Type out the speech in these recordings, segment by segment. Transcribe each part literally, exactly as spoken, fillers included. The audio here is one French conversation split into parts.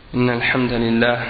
إن الحمد لله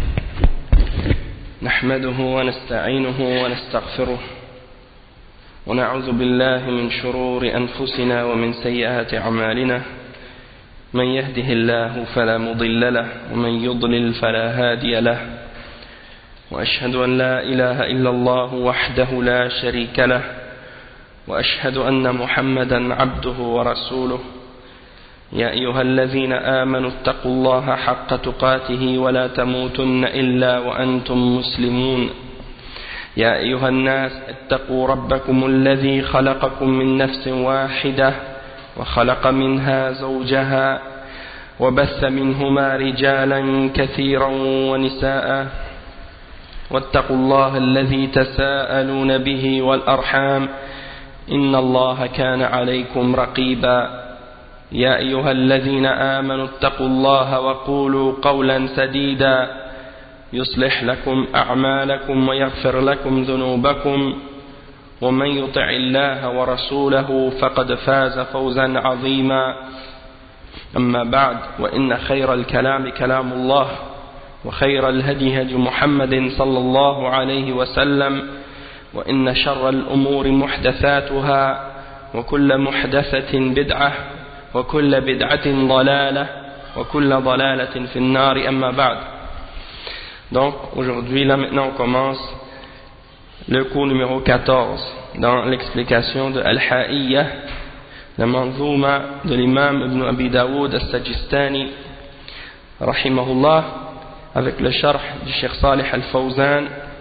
نحمده ونستعينه ونستغفره ونعوذ بالله من شرور أنفسنا ومن سيئات أعمالنا من يهده الله فلا مضل له ومن يضلل فلا هادي له وأشهد أن لا إله إلا الله وحده لا شريك له وأشهد أن محمدا عبده ورسوله يا أيها الذين آمنوا اتقوا الله حق تقاته ولا تموتن إلا وأنتم مسلمون يا أيها الناس اتقوا ربكم الذي خلقكم من نفس واحدة وخلق منها زوجها وبث منهما رجالا كثيرا ونساء واتقوا الله الذي تساءلون به والأرحام إن الله كان عليكم رقيبا يا أيها الذين آمنوا اتقوا الله وقولوا قولا سديدا يصلح لكم أعمالكم ويغفر لكم ذنوبكم ومن يطع الله ورسوله فقد فاز فوزا عظيما أما بعد وإن خير الكلام كلام الله وخير الهدي هدي محمد صلى الله عليه وسلم وإن شر الأمور محدثاتها وكل محدثة بدعة وكل بدعة ضلالة وكل ضلالة في النار أما بعد. Donc aujourd'hui là maintenant on commence le cours numéro quatorze dans l'explication de Al-Ha'iyya, la manzouma de l'imam Ibn Abi Daoud As-Sajistani rahimahullah, avec le sharh du Cheikh Salih Al-Fawzan,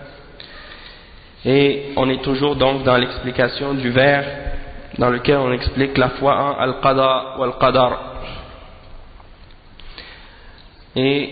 et on est toujours donc dans l'explication du vers dans lequel on explique la foi en Al-Qada ou Al-Qadar. Et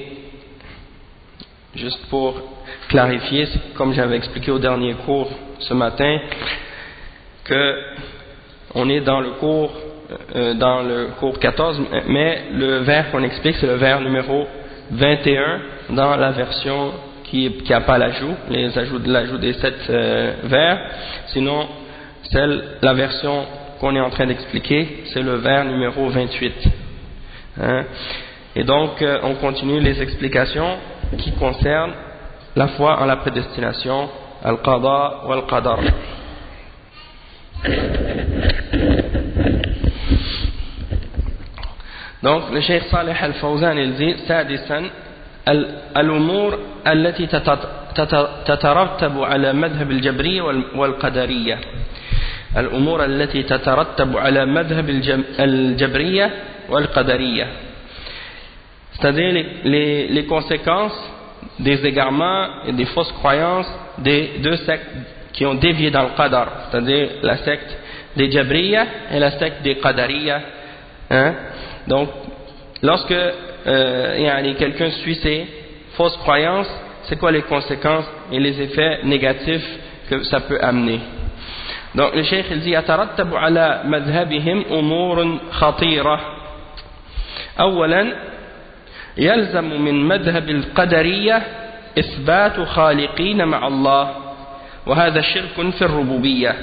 juste pour clarifier, comme j'avais expliqué au dernier cours ce matin, que on est dans le cours euh, dans le cours quatorze, mais le vers qu'on explique c'est le vers numéro vingt et un dans la version qui n'a pas l'ajout, les ajouts, l'ajout des sept euh, vers. Sinon celle, la version qu'on est en train d'expliquer, c'est le vers numéro vingt-huit. Hein? Et donc, euh, on continue les explications qui concernent la foi en la prédestination, al-qada ou al-qadar. Donc, le Cheikh Salih Al-Fawzan, il dit, سادسا الأمور التي تترتب على مذهب الجبرية والقدرية. الأمور التي تترتب على مذهب الجبرية والقدرية. C'est-à-dire les, les, les conséquences des égarements et des fausses croyances des deux sectes qui ont dévié dans le Qadar, c'est-à-dire la secte des Jabriya et la secte des Qadariya. Hein? Donc, lorsque euh, quelqu'un suit ces fausses croyances, c'est quoi les conséquences et les effets négatifs que ça peut amener? Donc le cheikh il dit يترتب على مذهبهم أمور خطيرة. أولا يلزم من مذهب القدرية إثبات خالقين مع الله، وهذا شرك في الربوبية،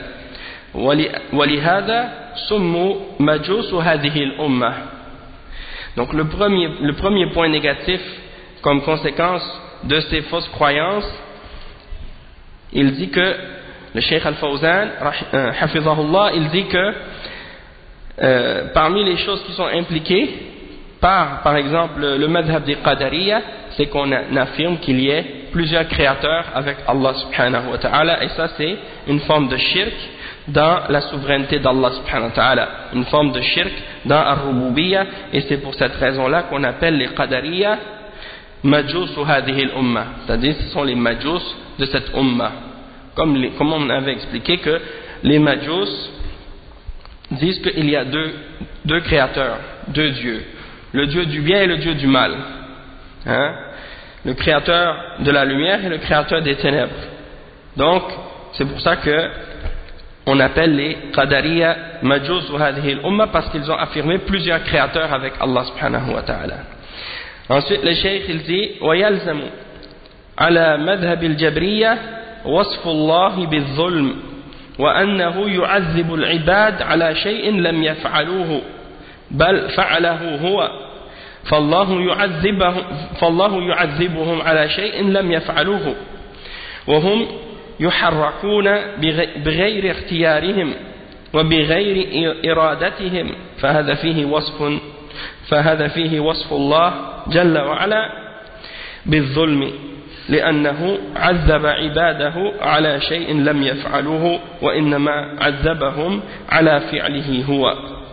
ولهذا سموا مجوس هذه الأمة. Donc le premier, le premier point négatif comme conséquence de ces fausses croyances, il dit que le Cheikh Al-Fawzan, hafizahullah, il dit que euh, parmi les choses qui sont impliquées par, par exemple, le madhab des Qadariya, c'est qu'on affirme qu'il y ait plusieurs créateurs avec Allah subhanahu wa ta'ala, et ça c'est une forme de shirk dans la souveraineté d'Allah subhanahu wa ta'ala, une forme de shirk dans Ar-Rububiyya, et c'est pour cette raison-là qu'on appelle les Qadariya Majus hadhihi al-Ummah, c'est-à-dire ce sont les Majus de cette Ummah. Comme, les, comme on avait expliqué que les Majus disent qu'il y a deux, deux créateurs, deux dieux, le dieu du bien et le dieu du mal, hein? Le créateur de la lumière et le créateur des ténèbres. Donc c'est pour ça que on appelle les Qadariya Majus wa hadhihi al-Ummah, parce qu'ils ont affirmé plusieurs créateurs avec Allah subhanahu wa ta'ala. Ensuite le cheikh il dit ويلزم على مذهب الجبرية وصف الله بالظلم وأنه يعذب العباد على شيء لم يفعلوه بل فعله هو فالله يعذبهم فالله يعذبهم على شيء لم يفعلوه وهم يحركون بغير اختيارهم وبغير إرادتهم فهذا فيه وصف فهذا فيه وصف الله جل وعلا بالظلم لأنه عذب عباده على شيء لم يفعلوه وإنما عذبهم على فعله هو.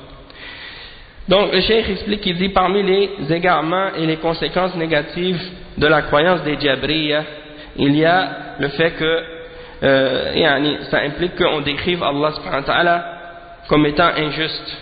Donc le cheikh explique, il dit parmi les égarements et les conséquences négatives de la croyance des Jabriya, il y a le fait que euh, yani, ça implique qu'on décrive Allah subhanahu wa ta'ala comme étant injuste,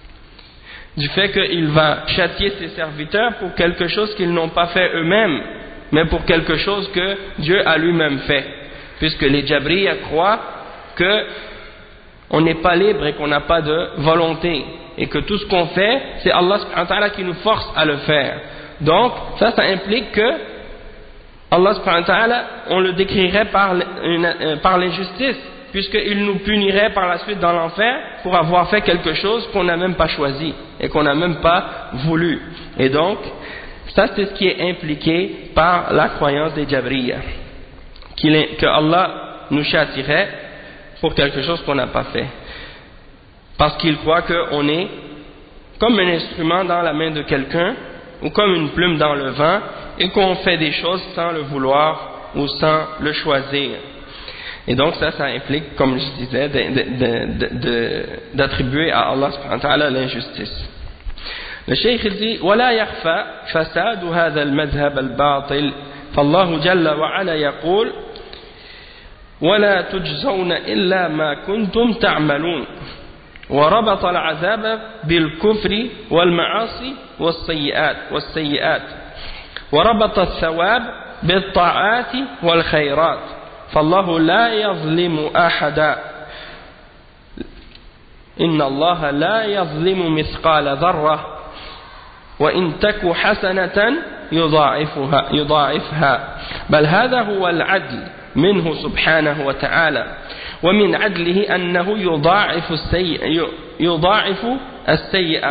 du fait qu'il va châtier ses serviteurs pour quelque chose qu'ils n'ont pas fait eux-mêmes, mais pour quelque chose que Dieu a lui-même fait, puisque les Jabriya croient que on n'est pas libre et qu'on n'a pas de volonté, et que tout ce qu'on fait, c'est Allah subhanahu wa ta'ala qui nous force à le faire. Donc, ça, ça implique que Allah subhanahu wa ta'ala, on le décrirait par, une, euh, par l'injustice, puisqu'il nous punirait par la suite dans l'enfer pour avoir fait quelque chose qu'on n'a même pas choisi, et qu'on n'a même pas voulu. Et donc, ça c'est ce qui est impliqué par la croyance des Jabriya, que Allah nous châtirait pour quelque chose qu'on n'a pas fait. Parce qu'il croit qu'on est comme un instrument dans la main de quelqu'un ou comme une plume dans le vent et qu'on fait des choses sans le vouloir ou sans le choisir. Et donc ça, ça implique, comme je disais, d'attribuer à Allah subhanahu wa ta'ala l'injustice. Le cheikh il dit ولا يخفى فساد هذا المذهب الباطل فالله جل وعلا يقول ولا تجزون إلا ما كنتم تعملون وربط العذاب بالكفر والمعاصي والسيئات والسيئات وربط الثواب بالطاعات والخيرات فالله لا يظلم أحدا إن الله لا يظلم مثقال ذرة وإن تك حسنة يضاعفها, يضاعفها بل هذا هو العدل منه سبحانه وتعالى ومن عدله أنه يضاعف السيئة يضاعف السيئة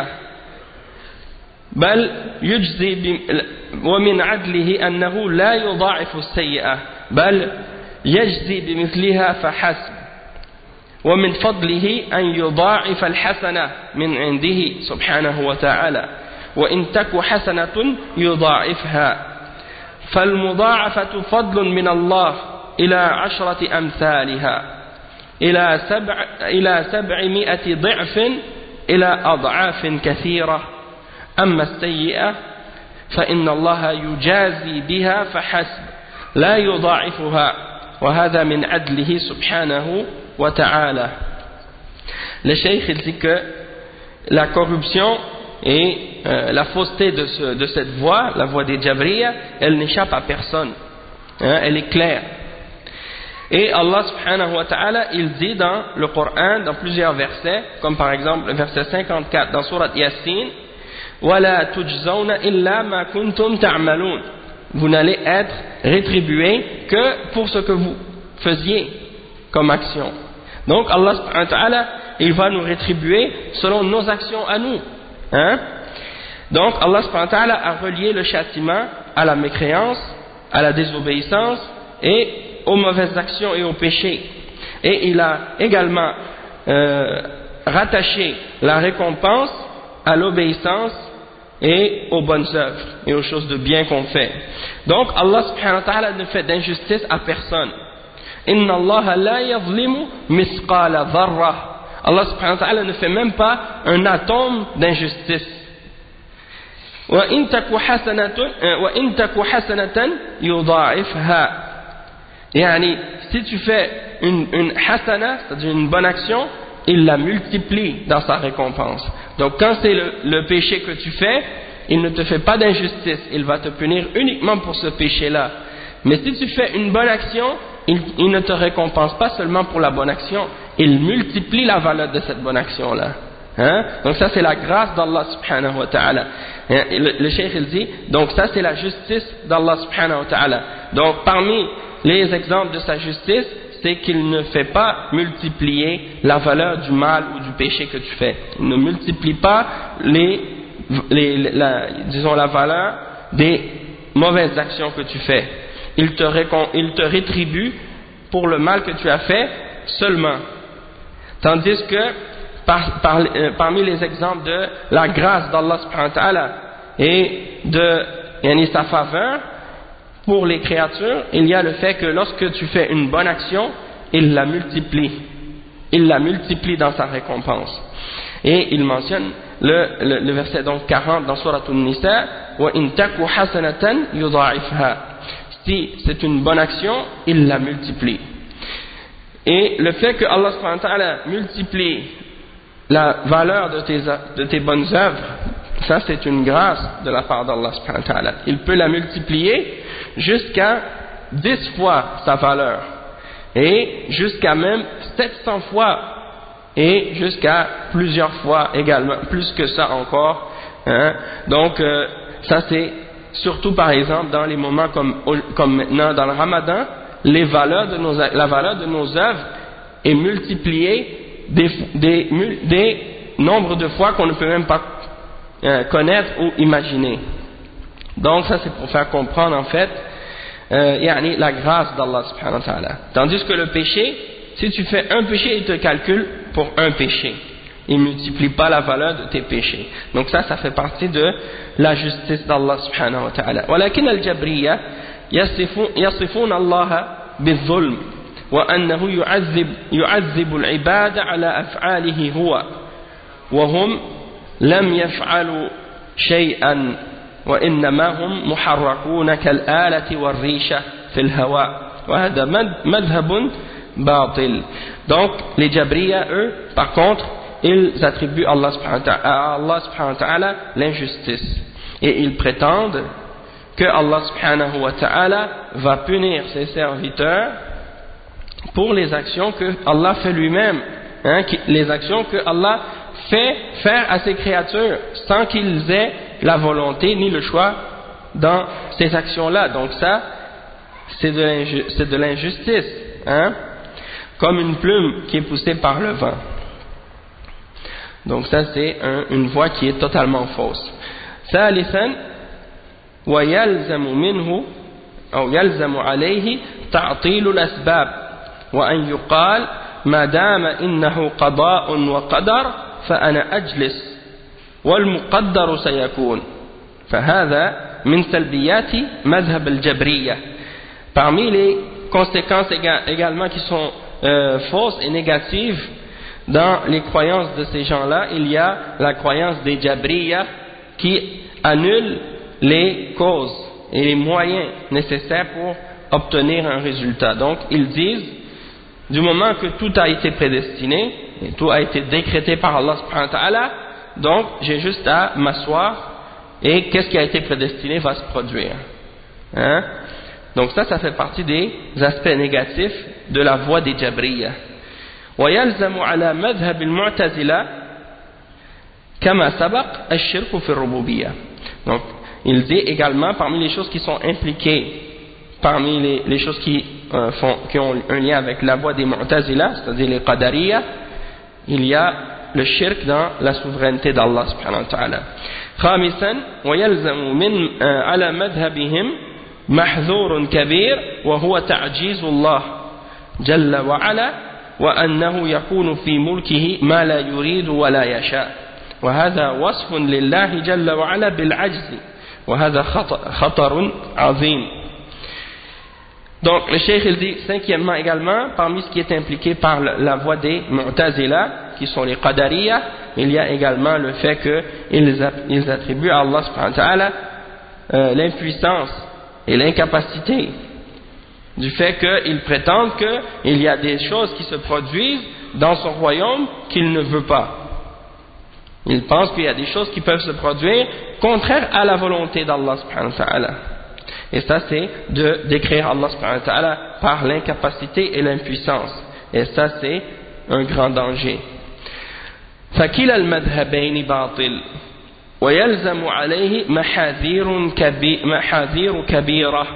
بل يجزي ومن عدله أنه لا يضاعف السيئة بل يجزي بمثلها فحسب ومن فضله أن يضاعف الحسنة من عنده سبحانه وتعالى وإن تك حسنة يضاعفها فالمضاعفة فضل من الله إلى عشرة أمثالها إلى سبع إلى سبعمائة ضعف إلى أضعاف كثيرة أما السيئة فإن الله يجازي بها فحسب لا يضاعفها وهذا من عدله سبحانه وتعالى. Le cheikh dit que la corruption et euh, la fausseté de, ce, de cette voie, la voie des Jabriya, elle n'échappe à personne, hein, elle est claire. Et Allah subhanahu wa ta'ala, il dit dans le Coran, dans plusieurs versets, comme par exemple le verset cinquante-quatre dans Surat Yasin, وَلَا تُجْزَوْنَ إِلَّا مَا كُنْتُمْ تَعْمَلُونَ, vous n'allez être rétribués que pour ce que vous faisiez comme action. Donc Allah subhanahu wa ta'ala, il va nous rétribuer selon nos actions à nous, hein? Donc Allah subhanahu wa ta'ala a relié le châtiment à la mécréance, à la désobéissance et aux mauvaises actions et aux péchés, et il a également euh, rattaché la récompense à l'obéissance et aux bonnes œuvres et aux choses de bien qu'on fait. Donc Allah subhanahu wa ta'ala ne fait d'injustice à personne. Inna Allah la yazlimu misqala dharra. Allah subhanahu wa ta'ala ne fait même pas un atome d'injustice. Wa in taku hasanatun wa in taku hasanatan yudha'ifha. Yani, si tu fais une, une hasana, c'est-à-dire une bonne action, il la multiplie dans sa récompense. Donc quand c'est le, le péché que tu fais, il ne te fait pas d'injustice, il va te punir uniquement pour ce péché-là. Mais si tu fais une bonne action, il, il ne te récompense pas seulement pour la bonne action, il multiplie la valeur de cette bonne action-là. Hein? Donc ça c'est la grâce d'Allah subhanahu wa ta'ala. Hein? Le, le cheikh il dit, donc ça c'est la justice d'Allah subhanahu wa ta'ala. Donc parmi les exemples de sa justice, c'est qu'il ne fait pas multiplier la valeur du mal ou du péché que tu fais. Il ne multiplie pas les les, la, disons la valeur des mauvaises actions que tu fais. Il te, récon, il te rétribue pour le mal que tu as fait seulement. Tandis que par, par, euh, parmi les exemples de la grâce d'Allah subhanahu wa ta'ala et de yani, sa faveur pour les créatures, il y a le fait que lorsque tu fais une bonne action, il la multiplie. Il la multiplie dans sa récompense. Et il mentionne le, le, le verset donc quarante dans Surat An-Nisa, وَإِن تَكُ حَسَنَةً يُضَاعِفْهَا. Si c'est une bonne action, il la multiplie. Et le fait que Allah subhanahu wa ta'ala multiplie la valeur de tes, de tes bonnes œuvres, ça c'est une grâce de la part d'Allah subhanahu wa ta'ala. Il peut la multiplier jusqu'à dix fois sa valeur, et jusqu'à même sept cents fois, et jusqu'à plusieurs fois également, plus que ça encore. Hein. Donc euh, ça c'est surtout par exemple dans les moments comme, comme maintenant dans le Ramadan, les valeurs de nos, la valeur de nos œuvres est multipliée des, des, des nombres de fois qu'on ne peut même pas euh, connaître ou imaginer. Donc ça c'est pour faire comprendre en fait euh, yani, la grâce d'Allah subhanahu wa ta'ala. Tandis que le péché, si tu fais un péché, il te calcule pour un péché. Il ne multiplie pas la valeur de tes péchés. Donc ça, ça fait partie de la justice d'Allah subhanahu wa ta'ala. ولكن الجبرية يصفون الله بالظلم وأنه يعذب يعذب العباد على أفعاله هو وهم لم يفعلوا شيئا وإنما هم محركون كالآلة والريشة في الهواء وهذا مذهب باطل. Donc les Jabriya, eux, par contre, ils attribuent à Allah subhanahu wa ta'ala l'injustice et ils prétendent que Allah subhanahu wa ta'ala va punir ses serviteurs pour les actions que Allah fait lui-même, hein, les actions que Allah fait faire à ses créatures sans qu'ils aient la volonté ni le choix dans ces actions-là. Donc ça, c'est de l'injustice, hein, comme une plume qui est poussée par le vent. Donc ça c'est un, une voie qui est totalement fausse. ثالثا ويلزم منه أو يلزم عليه تعطيل الأسباب وأن يقال ما دام إنه قضاء وقدر فأنا أجلس والمقدر سيكون فهذا من سلبيات مذهب الجبرية. Parmi les conséquences également qui sont euh, fausses et négatives dans les croyances de ces gens-là, il y a la croyance des Jabriya qui annule les causes et les moyens nécessaires pour obtenir un résultat. Donc ils disent, du moment que tout a été prédestiné et tout a été décrété par Allah subhanahu wa ta'ala, donc j'ai juste à m'asseoir et qu'est-ce qui a été prédestiné va se produire. Hein? Donc ça, ça fait partie des aspects négatifs de la voie des Jabriya. ويلزم على مذهب المعتزلة كما سبق الشرك في الربوبية. Donc il dit également parmi les choses qui sont impliquées, parmi les, les choses qui, euh, font, qui ont un lien avec la voie des Mu'tazila, c'est-à-dire les Qadariya, il y a le shirk dans la souveraineté d'Allah subhanahu wa ta'ala. خامسا ويلزم من على مذهبهم محذور كبير وهو تعجيز الله جل وعلا وأنه يكون في ملكه ما لا يريد ولا يشاء وهذا وصف لله جل وعلا بالعجز وهذا خطر عظيم. Donc le cheikh il dit cinquièmement également parmi ce qui est impliqué par la voie des Mu'tazila qui sont les Qadariya, il y a également le fait qu'ils attribuent à Allah subhanahu wa ta'ala euh, l'impuissance et l'incapacité, du fait qu'ils prétendent qu'il y a des choses qui se produisent dans son royaume qu'il ne veut pas. Ils pensent qu'il y a des choses qui peuvent se produire contraires à la volonté d'Allah subhanahu wa ta'ala. Et ça c'est de décrire Allah subhanahu wa ta'ala par l'incapacité et l'impuissance. Et ça c'est un grand danger. فكلا المذهبين باطل ويلزم عليه محاذير كبير محاذير كبيرة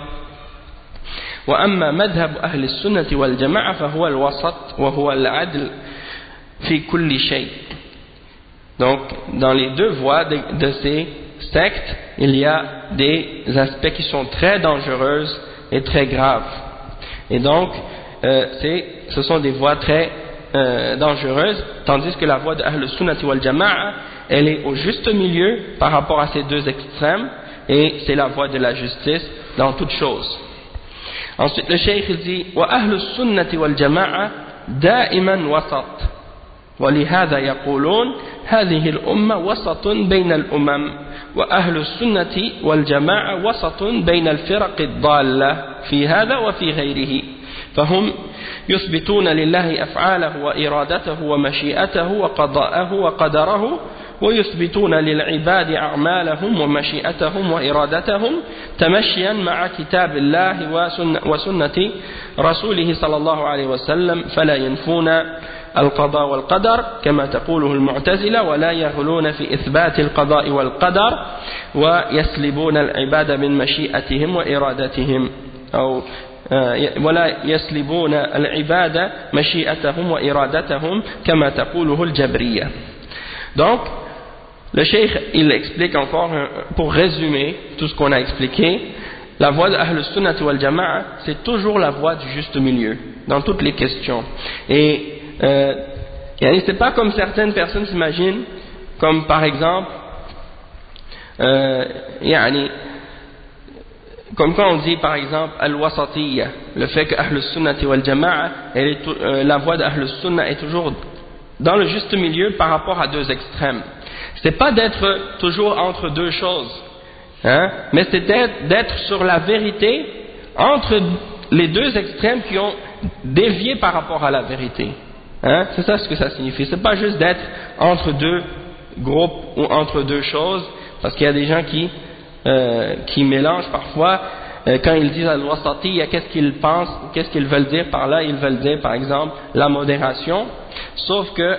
وأما مذهب أهل السنة والجماعة فهو الوسط وهو العدل في كل شيء. Donc, dans les deux voies de, de ces sectes, il y a des aspects qui sont très dangereux et très graves. Et donc, euh, c'est, ce sont des voies très euh, dangereuses, tandis que la voie de Ahl Sunnati wal Jama'a, elle est au juste milieu par rapport à ces deux extrêmes, et c'est la voie de la justice dans toute chose. Ensuite, le cheikh il dit وأهل السنة والجماعة دائما وسط ولهذا يقولون هذه الأمة وسط بين الأمم وأهل السنة والجماعة وسط بين الفرق الضالة في هذا وفي غيره فهم يثبتون لله أفعاله وإرادته ومشيئته وقضاءه وقدره ويثبتون للعباد أعمالهم ومشيئتهم وإرادتهم تمشيا مع كتاب الله وسنة رسوله صلى الله عليه وسلم فلا ينفون القضاء والقدر كما تقوله المعتزلة ولا يغلون في إثبات القضاء والقدر ويسلبون العباد من مشيئتهم وإرادتهم أو ولا يسلبون العباد مشيئتهم وإرادتهم كما تقوله الجبرية. Donc, le cheikh, il explique encore, pour résumer tout ce qu'on a expliqué, la voie de Ahl Sunnah wal Jama'a, c'est toujours la voie du juste milieu, dans toutes les questions. Et, euh, c'est pas comme certaines personnes s'imaginent, comme par exemple, euh, yani, comme quand on dit par exemple Al-Wasatiyya, le fait que Ahl Sunnah wal Jama'a, elle est, euh, la voie de Ahl Sunnah est toujours dans le juste milieu par rapport à deux extrêmes. C'est pas d'être toujours entre deux choses, hein, mais c'est d'être sur la vérité entre les deux extrêmes qui ont dévié par rapport à la vérité. Hein, c'est ça ce que ça signifie. C'est pas juste d'être entre deux groupes ou entre deux choses, parce qu'il y a des gens qui, euh, qui mélangent parfois. Euh, quand ils disent al-wasatiyya, qu'est-ce qu'ils pensent, qu'est-ce qu'ils veulent dire par là? Ils veulent dire par exemple la modération, sauf que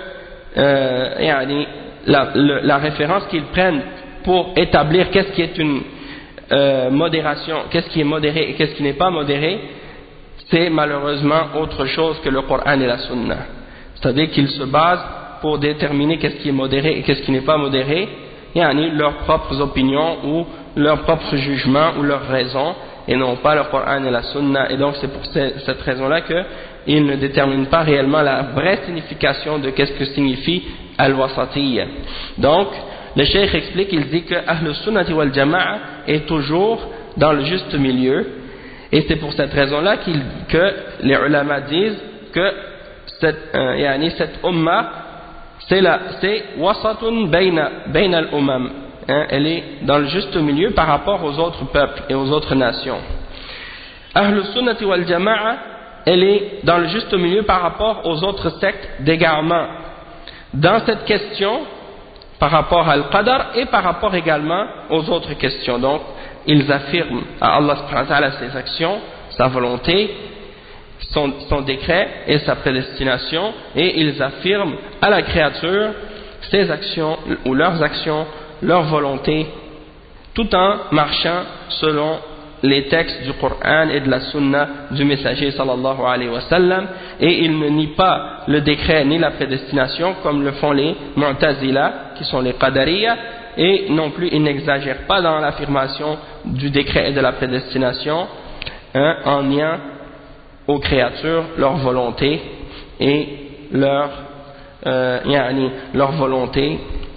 euh, la, la, la référence qu'ils prennent pour établir qu'est-ce qui est une euh, modération, qu'est-ce qui est modéré et qu'est-ce qui n'est pas modéré, c'est malheureusement autre chose que le Coran et la Sunna. C'est-à-dire qu'ils se basent pour déterminer qu'est-ce qui est modéré et qu'est-ce qui n'est pas modéré, yani leurs propres opinions ou leurs propres jugements ou leurs raisons, et non pas le Coran et la Sunna. Et donc c'est pour cette raison-là qu'ils ne déterminent pas réellement la vraie signification de qu'est-ce que signifie al-wasatiyya. Donc le cheikh explique, il dit que Ahl Sunnah wal Jama'a est toujours dans le juste milieu, et c'est pour cette raison-là qu'il, que les ulama disent que cette, euh, yani cette umma c'est la, c'est wasatun bayna bayna al-umam, hein, elle est dans le juste milieu par rapport aux autres peuples et aux autres nations. Ahl Sunnah wal Jama'a, elle est dans le juste milieu par rapport aux autres sectes d'égarement dans cette question par rapport à Al-Qadar et par rapport également aux autres questions. Donc ils affirment à Allah subhanahu wa ta'ala ses actions, sa volonté, son, son décret et sa prédestination, et ils affirment à la créature ses actions ou leurs actions, leur volonté, tout en marchant selon les textes du Coran et de la Sunna du messager sallallahu alayhi wa sallam, et ils ne nient pas le décret ni la prédestination comme le font les Mu'tazila qui sont les Qadariyya, et non plus ils n'exagèrent pas dans l'affirmation du décret et de la prédestination, hein, en niant aux créatures leur volonté et leur, euh, yani, leur volonté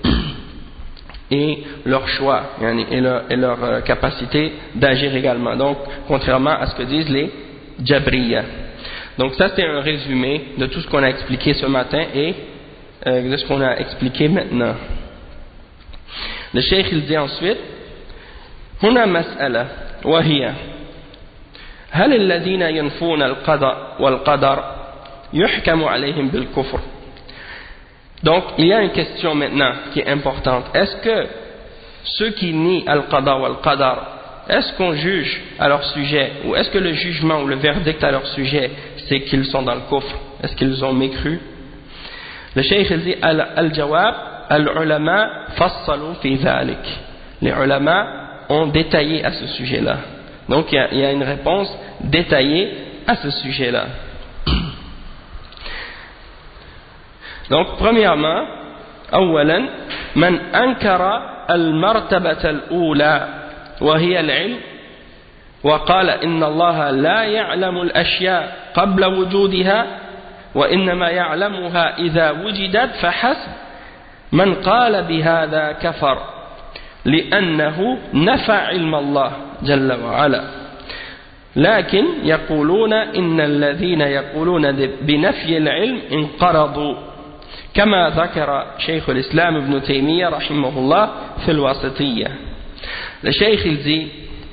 et leur choix, yani, et leur, et leur euh, capacité d'agir également. Donc contrairement à ce que disent les Jabriya. Donc ça c'est un résumé de tout ce qu'on a expliqué ce matin et euh, de ce qu'on a expliqué maintenant. Le cheikh il dit ensuite هنا مسألة وهي هل الذين ينفون القضاء والقدر يحكم عليهم بالكفر. Donc il y a une question maintenant qui est importante. Est-ce que ceux qui nient al-qada ou al-qadar, est-ce qu'on juge à leur sujet, ou est-ce que le jugement ou le verdict à leur sujet c'est qu'ils sont dans le kufr, est-ce qu'ils ont mécru? Le cheikh il dit al-jawab al-ulama fassalu fi dhalik. Les ulama ont détaillé à ce sujet-là. Donc il y a, il y a une réponse détaillée à ce sujet-là. Donc premièrement, أولا من أنكر المرتبة الأولى وهي العلم وقال إن الله لا يعلم الأشياء قبل وجودها وإنما يعلمها إذا وجدت فحسب من قال بهذا كفر لأنه نفى علم الله جل وعلا لكن يقولون إن الذين يقولون بنفي العلم انقرضوا كما ذكر شيخ الإسلام ابن تيمية رحمه الله في الواسطية. Le cheikh il dit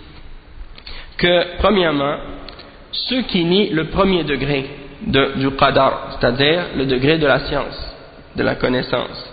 que premièrement ceux qui nient le premier degré de, du qadar, c'est-à-dire le degré de la science, de la connaissance,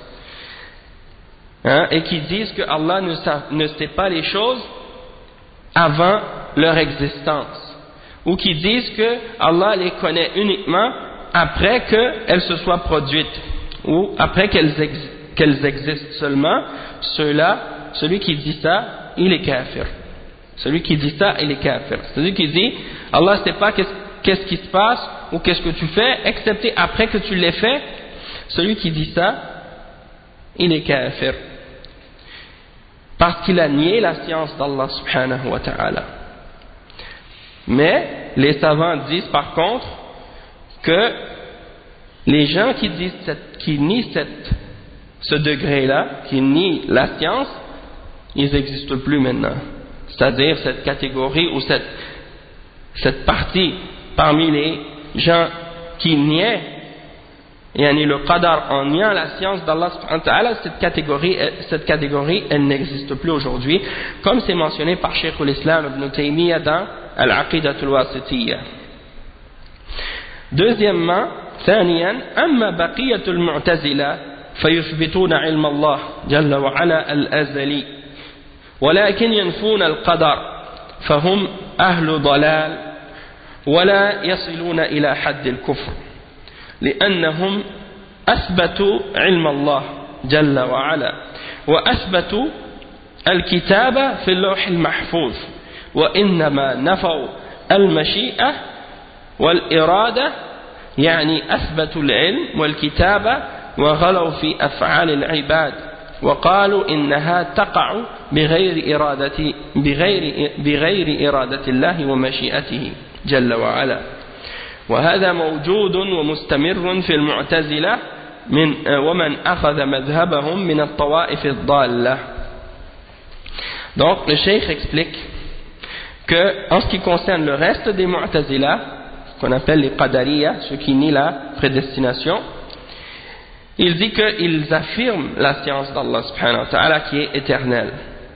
hein, et qui disent que Allah ne, sa, ne sait pas les choses avant leur existence, ou qui disent que Allah les connaît uniquement après qu'elles se soient produites, ou après qu'elles, ex, qu'elles existent seulement, ceux-là, celui qui dit ça, il est kafir. Celui qui dit ça, il est kafir. Celui qui dit, Allah ne sait pas qu'est-ce, qu'est-ce qui se passe, ou qu'est-ce que tu fais, excepté après que tu l'aies fait, celui qui dit ça, il est kafir. Parce qu'il a nié la science d'Allah subhanahu wa ta'ala. Mais les savants disent par contre que les gens qui disent cette, qui nient cette, ce degré-là, qui nient la science, ils n'existent plus maintenant. C'est-à-dire cette catégorie ou cette, cette partie parmi les gens qui niaient yani le qadar en niant la science d'Allah subhanahu wa ta'ala, cette catégorie, cette catégorie elle n'existe plus aujourd'hui, comme c'est mentionné par Cheikh l'Islam Ibn Taymiyyah dans Al-Aqidah al-Wasitiyya. Deuxièmement, ثانيا أما بقية المعتزلة فيثبتون علم الله جل وعلا الأزلي ولكن ينفون القدر فهم أهل ضلال ولا يصلون إلى حد الكفر لأنهم أثبتوا علم الله جل وعلا وأثبتوا الكتابة في اللوح المحفوظ وإنما نفوا المشيئة والإرادة يعني أثبتوا العلم والكتابة وغلوا في أفعال العباد وقالوا إنها تقع بغير إرادة بغير بغير إرادة الله ومشيئته جل وعلا وهذا موجود ومستمر في المعتزلة من ومن أخذ مذهبهم من الطوائف الضالة. Donc le cheikh explique que en ce qui concerne le reste des Mu'tazila, qu'on appelle les Qadariya, ceux qui nient la prédestination, il dit qu'ils affirment la science d'Allah subhanahu wa ta'ala qui est éternelle.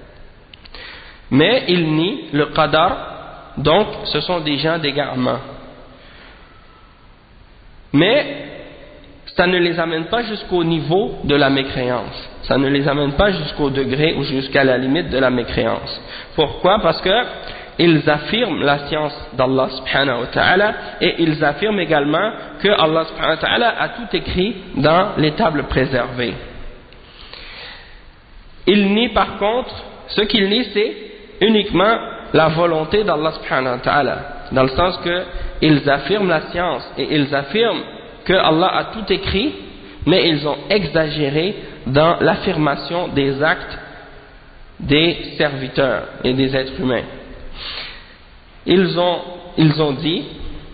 Mais ils nient le Qadar, donc ce sont des gens d'égarement. Mais ça ne les amène pas jusqu'au niveau de la mécréance. Ça ne les amène pas jusqu'au degré ou jusqu'à la limite de la mécréance. Pourquoi? Parce que ils affirment la science d'Allah subhanahu wa ta'ala et ils affirment également que Allah subhanahu wa ta'ala a tout écrit dans les tables préservées. Ils nient par contre, ce qu'ils nient c'est uniquement la volonté d'Allah subhanahu wa ta'ala, dans le sens que ils affirment la science et ils affirment que Allah a tout écrit, mais ils ont exagéré dans l'affirmation des actes des serviteurs et des êtres humains. Ils ont, ils ont dit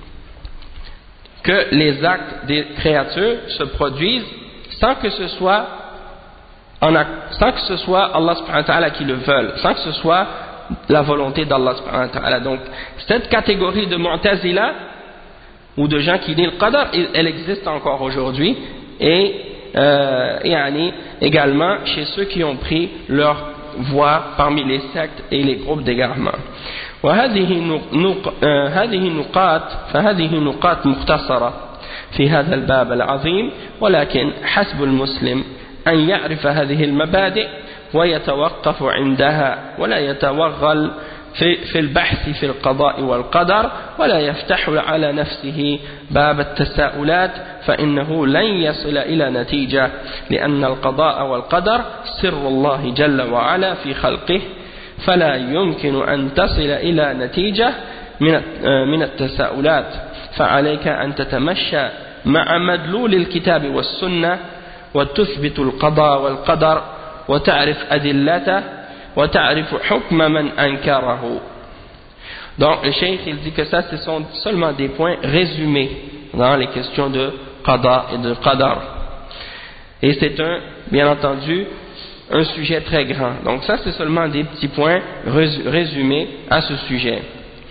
que les actes des créatures se produisent sans que ce soit, en, sans que ce soit Allah subhanahu wa ta'ala qui le veuille, sans que ce soit la volonté d'Allah subhanahu wa ta'ala. Donc cette catégorie de Mu'tazila ou de gens qui disent le qadar, elle existe encore aujourd'hui et euh, yani, également chez ceux qui ont pris leur voie parmi les sectes et les groupes d'égarement. وهذه نق... هذه نقاط فهذه نقاط مختصرة في هذا الباب العظيم ولكن حسب المسلم أن يعرف هذه المبادئ ويتوقف عندها ولا يتوغل في, في البحث في القضاء والقدر ولا يفتح على نفسه باب التساؤلات فإنه لن يصل إلى نتيجة لأن القضاء والقدر سر الله جل وعلا في خلقه فلا يمكن أن تصل إلى نتيجة من من التساؤلات فعليك أن تتمشى مع مدلول الكتاب والسنة وتثبت القضاء والقدر وتعرف أدلته وتعرف حكم من أنكره. Donc le cheikh il dit que ça ce sont seulement des points résumés dans les questions de qada et de qadar, et c'est un, bien entendu, un sujet très grand. Donc ça c'est seulement des petits points résumés à ce sujet.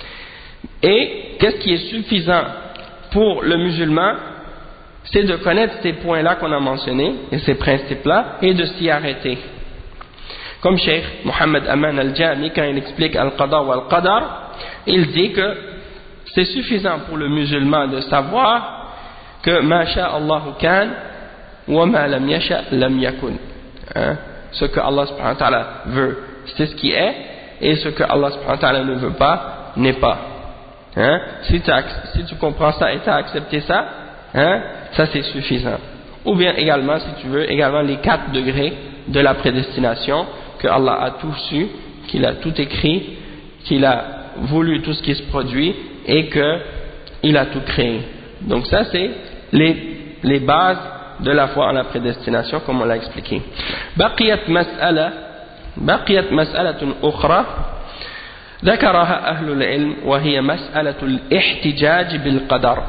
Et qu'est-ce qui est suffisant pour le musulman? C'est de connaître ces points-là qu'on a mentionnés et ces principes-là et de s'y arrêter. Comme Cheikh Mohammed Aman al-Jami, quand il explique al-qada wa al-qadar, il dit que c'est suffisant pour le musulman de savoir que ma sha Allahu kan wa ma lam yasha lam yakun. Hein? Ce que Allah subhanahu wa ta'ala veut, c'est ce qui est, et ce que Allah subhanahu wa ta'ala ne veut pas, n'est pas. Hein? Si, si tu comprends ça et tu as accepté ça, hein, ça c'est suffisant. Ou bien également, si tu veux, également les quatre degrés de la prédestination, que Allah a tout su, qu'il a tout écrit, qu'il a voulu tout ce qui se produit et qu'il a tout créé. Donc ça c'est les, les bases de la foi en la prédestination, comme on l'a expliqué. بقيت مسألة بقيت مسألة أخرى ذكرها أهل العلم وهي مسألة الاحتجاج بالقدر.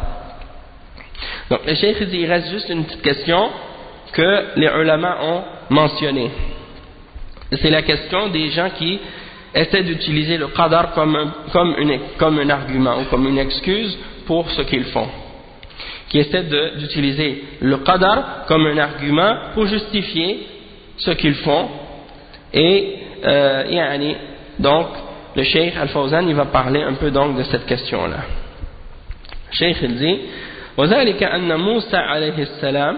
Donc le cheikh dit, il reste juste une petite question que les ulama ont mentionnée. C'est la question des gens qui essaient d'utiliser le qadar comme un, comme, une, comme un argument ou comme une excuse pour ce qu'ils font. Qui essaient d'utiliser le qadar comme un argument pour justifier ce qu'ils font. Et euh, yani, donc le cheikh Al-Fawzan il va parler un peu donc de cette question-là. Le cheikh il dit وذلك أن موسى عليه السلام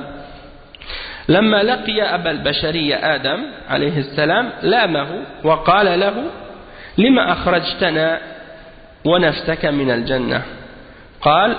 لما لقي أبا البشرية آدم عليه السلام لامه وقال له لما أخرجتنا ونفسك من الجنة قال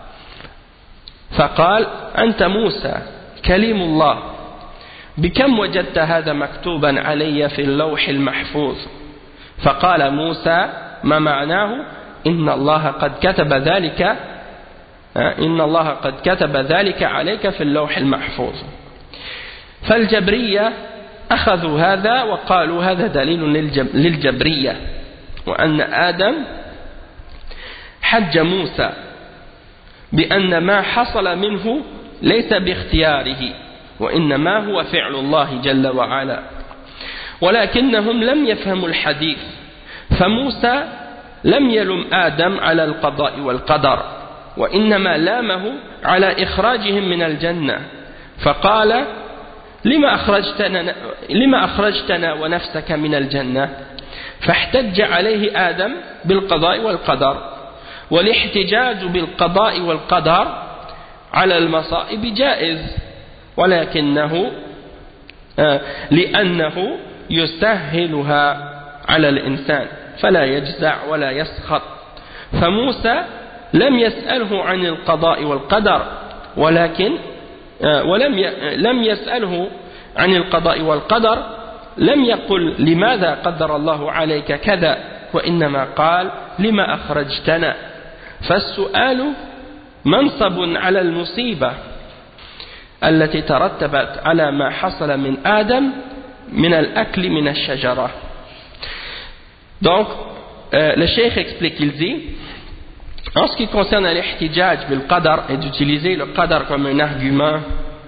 فقال أنت موسى كليم الله بكم وجدت هذا مكتوبا علي في اللوح المحفوظ فقال موسى ما معناه إن الله قد كتب ذلك إن الله قد كتب ذلك عليك في اللوح المحفوظ. فالجبرية أخذوا هذا وقالوا هذا دليل للجبرية وأن آدم حج موسى بأن ما حصل منه ليس باختياره وإنما هو فعل الله جل وعلا ولكنهم لم يفهموا الحديث فموسى لم يلم آدم على القضاء والقدر وإنما لامه على إخراجهم من الجنة فقال لما أخرجتنا, لما أخرجتنا ونفسك من الجنة فاحتج عليه آدم بالقضاء والقدر والاحتجاج بالقضاء والقدر على المصائب جائز ولكنه آه لأنه يسهلها على الإنسان فلا يجزع ولا يسخط فموسى لم يسأله عن القضاء والقدر ولكن آه ولم لم يسأله عن القضاء والقدر لم يقل لماذا قدر الله عليك كذا وإنما قال لما أخرجتنا فالسؤال منصب على المصيبة التي ترتبت على ما حصل من آدم من الأكل من الشجرة. Donc euh, le cheikh explique, il dit en ce qui concerne l'ihtijaj bil qadar et d'utiliser le qadar comme un argument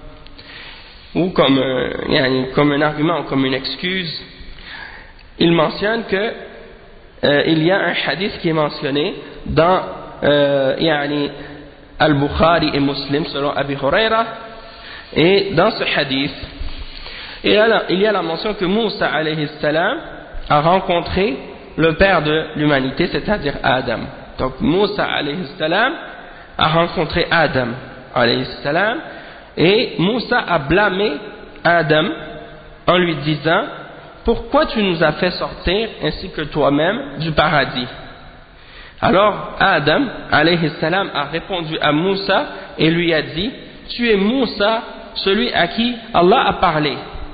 ou comme, euh, yani, comme un argument ou comme une excuse, il mentionne que euh, il y a un hadith qui est mentionné dans euh, yani, Al-Bukhari et Muslim selon Abi Huraira, et dans ce hadith il y a la, il y a la mention que Moussa alayhi salam a rencontré le père de l'humanité, c'est-à-dire Adam. Donc Moussa alayhi salam a rencontré Adam alayhi salam et Moussa a blâmé Adam en lui disant pourquoi tu nous as fait sortir ainsi que toi-même du paradis. Alors Adam alayhi salam a répondu à Moussa et lui a dit tu es Moussa, celui à qui Allah a parlé.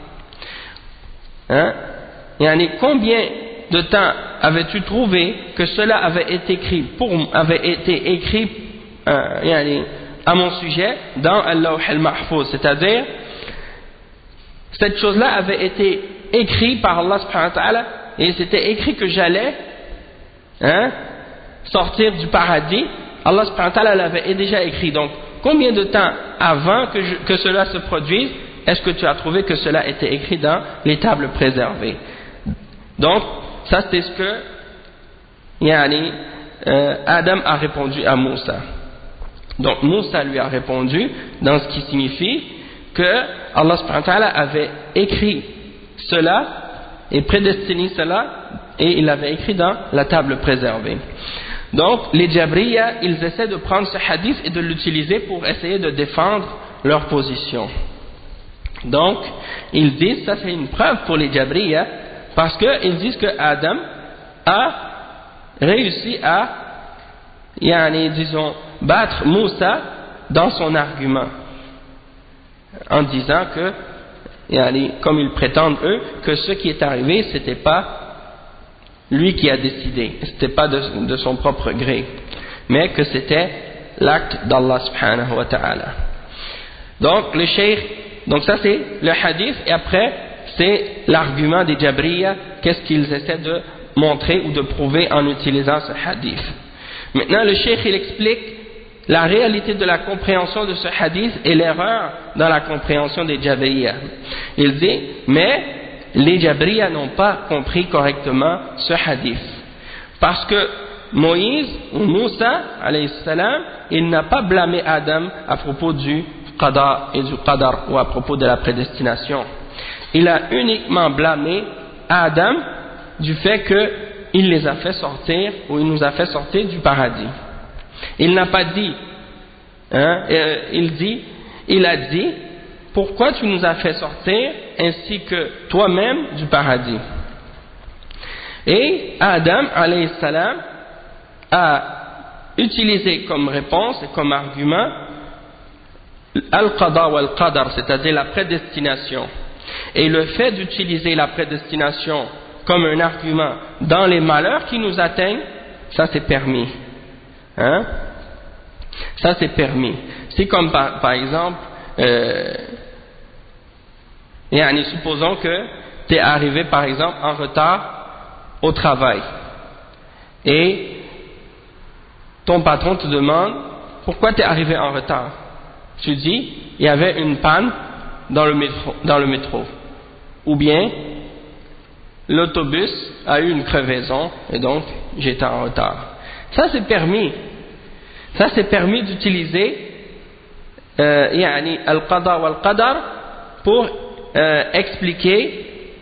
Hein? Yani, combien de temps avais-tu trouvé que cela avait été écrit, pour, avait été écrit euh, yani, à mon sujet dans Al-Lawh al-Mahfouz, c'est-à-dire cette chose-là avait été écrit par Allah subhanahu wa ta'ala, et c'était écrit que j'allais hein, sortir du paradis. Allah subhanahu wa ta'ala l'avait déjà écrit. Donc, combien de temps avant que, je, que cela se produise, est-ce que tu as trouvé que cela était écrit dans les tables préservées? Donc, ça c'est ce que yani, euh, Adam a répondu à Moussa. Donc, Moussa lui a répondu dans ce qui signifie que Allah subhanahu wa ta'ala avait écrit cela et prédestiné cela, et il l'avait écrit dans la table préservée. Donc, les Jabriya, ils essaient de prendre ce hadith et de l'utiliser pour essayer de défendre leur position. Donc, ils disent, ça c'est une preuve pour les Jabriya, parce qu'ils disent que Adam a réussi à, yani, disons, battre Moussa dans son argument, en disant que, yani, comme ils prétendent eux, que ce qui est arrivé, c'était pas lui qui a décidé, c'était pas de, de son propre gré, mais que c'était l'acte d'Allah subhanahu wa ta'ala. Donc le cheikh, donc ça c'est le hadith, et après c'est l'argument des Jabriya, qu'est-ce qu'ils essaient de montrer ou de prouver en utilisant ce hadith. Maintenant le cheikh il explique la réalité de la compréhension de ce hadith et l'erreur dans la compréhension des Jabriya. Il dit, mais les Jabriya n'ont pas compris correctement ce hadith. Parce que Moïse ou Moussa, alayhi salam, il n'a pas blâmé Adam à propos du qada et du qadar, ou à propos de la prédestination. Il a uniquement blâmé Adam du fait qu'il les a fait sortir, ou il nous a fait sortir du paradis. Il n'a pas dit, hein, euh, il dit, il a dit, pourquoi tu nous as fait sortir ainsi que toi-même du paradis? Et Adam alayhi salam a utilisé comme réponse et comme argument al-qada wal qadar, c'est-à-dire la prédestination. Et le fait d'utiliser la prédestination comme un argument dans les malheurs qui nous atteignent, ça c'est permis. Hein? Ça c'est permis. C'est comme par, par exemple, euh, et supposons que tu es arrivé par exemple en retard au travail et ton patron te demande pourquoi tu es arrivé en retard. Tu dis il y avait une panne dans le métro, dans le métro. Ou bien l'autobus a eu une crevaison et donc j'étais en retard. Ça c'est permis. Ça c'est permis d'utiliser euh, yani al-qada wal-qadar pour euh, expliquer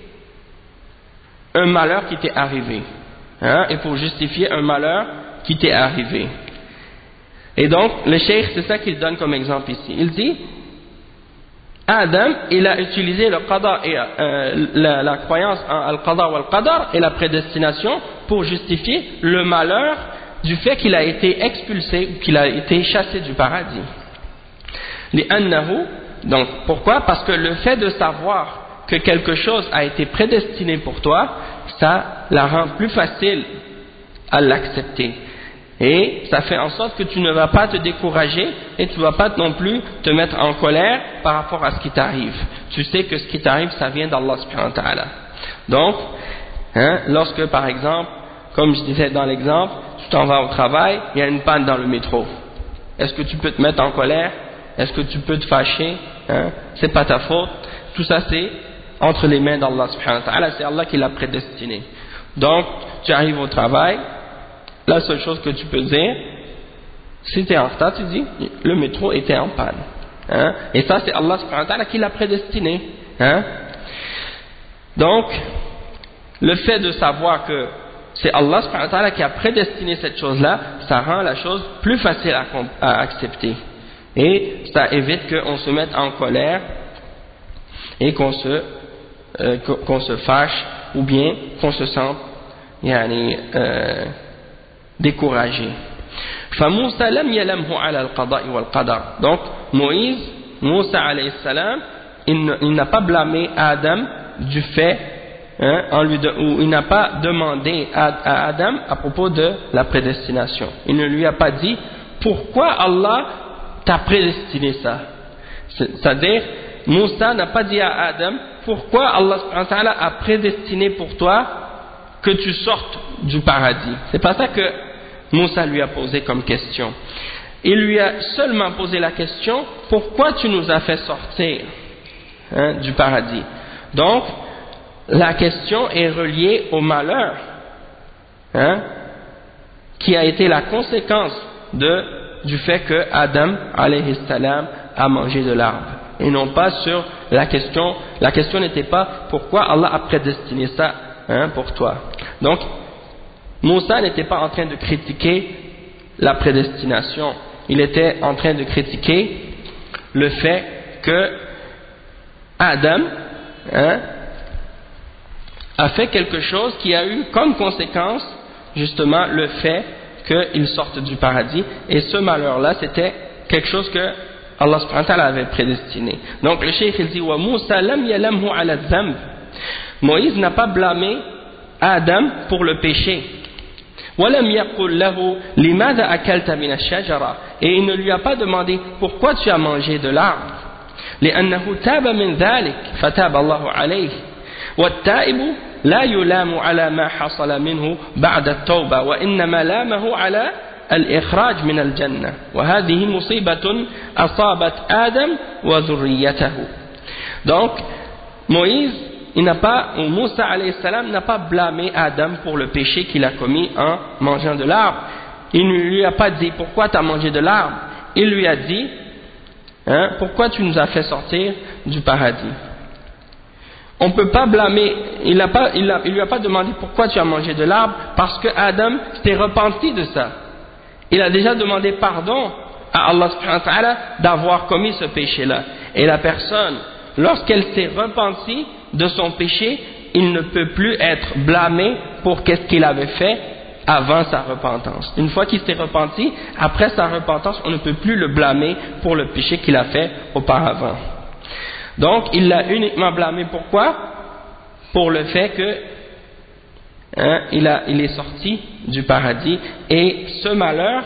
un malheur qui t'est arrivé, hein, et pour justifier un malheur qui t'est arrivé. Et donc le cheikh c'est ça qu'il donne comme exemple ici. Il dit Adam il a utilisé le qada et euh, la, la croyance en al-qada wal-qadar et la prédestination pour justifier le malheur du fait qu'il a été expulsé ou qu'il a été chassé du paradis. لأنه, donc pourquoi? Parce que le fait de savoir que quelque chose a été prédestiné pour toi, ça la rend plus facile à l'accepter. Et ça fait en sorte que tu ne vas pas te décourager et tu ne vas pas non plus te mettre en colère par rapport à ce qui t'arrive. Tu sais que ce qui t'arrive, ça vient d'Allah subhanahu wa ta'ala. Donc, hein, lorsque par exemple, comme je disais dans l'exemple, tu t'en vas au travail, il y a une panne dans le métro. Est-ce que tu peux te mettre en colère? Est-ce que tu peux te fâcher? Hein? C'est pas ta faute. Tout ça c'est entre les mains d'Allah subhanahu wa ta'ala, c'est Allah qui l'a prédestiné. Donc, tu arrives au travail, la seule chose que tu peux dire, si tu es en retard, tu dis, le métro était en panne. Hein? Et ça c'est Allah subhanahu wa ta'ala qui l'a prédestiné. Hein? Donc, le fait de savoir que c'est Allah subhanahu wa ta'ala qui a prédestiné cette chose-là, ça rend la chose plus facile à, à accepter. Et ça évite qu'on se mette en colère et qu'on se, euh, qu'on se fâche ou bien qu'on se sente yani, euh, découragé. فموسى لم يلمه على القضاء والقدر. Donc Moïse, Moussa alayhi salam, il n'a pas blâmé Adam du fait, hein, en lui de, ou il n'a pas demandé à, à Adam à propos de la prédestination. Il ne lui a pas dit pourquoi Allah t'a prédestiné ça. C'est-à-dire Moussa n'a pas dit à Adam pourquoi Allah subhanahu wa ta'ala a prédestiné pour toi que tu sortes du paradis? C'est pas ça que Moussa lui a posé comme question. Il lui a seulement posé la question, pourquoi tu nous as fait sortir hein, du paradis? Donc, la question est reliée au malheur hein, qui a été la conséquence de, du fait que Adam alayhi salam a mangé de l'arbre. Et non pas sur la question, la question n'était pas pourquoi Allah a prédestiné ça hein, pour toi. Donc, Moussa n'était pas en train de critiquer la prédestination, il était en train de critiquer le fait que Adam hein, a fait quelque chose qui a eu comme conséquence justement le fait qu'il sorte du paradis, et ce malheur-là c'était quelque chose que Allah subhanahu wa ta'ala avait prédestiné. Donc le cheikh il dit wa Moussa lam yalamhu ala dhanb. Moïse n'a pas blâmé Adam pour le péché. وَلَمْ يَقُلْ لَهُ لِمَاذَا أَكَلْتَ مِنَ الشَّجَرَةِ, et il ne lui a pas demandé pourquoi tu as mangé de l'arbre. لأنه تاب من ذلك فتاب الله عليه والتائب لا يلام على ما حصل منه بعد التوبة وإنما لامه على الإخراج من الجنة وهذه مصيبة أصابت آدم وذريته. Donc Moïse il n'a pas, ou Moussa alayhi salam n'a pas blâmé Adam pour le péché qu'il a commis en mangeant de l'arbre. Il ne lui a pas dit pourquoi tu as mangé de l'arbre. Il lui a dit hein, pourquoi tu nous as fait sortir du paradis. On ne peut pas blâmer, il ne il il lui a pas demandé pourquoi tu as mangé de l'arbre, parce que Adam s'est repenti de ça. Il a déjà demandé pardon à Allah subhanahu wa ta'ala d'avoir commis ce péché-là. Et la personne, lorsqu'elle s'est repentie de son péché, il ne peut plus être blâmé pour qu'est-ce qu'il avait fait avant sa repentance. Une fois qu'il s'est repenti, après sa repentance, on ne peut plus le blâmer pour le péché qu'il a fait auparavant. Donc, il l'a uniquement blâmé pourquoi? Pour le fait que hein, il, a, il est sorti du paradis, et ce malheur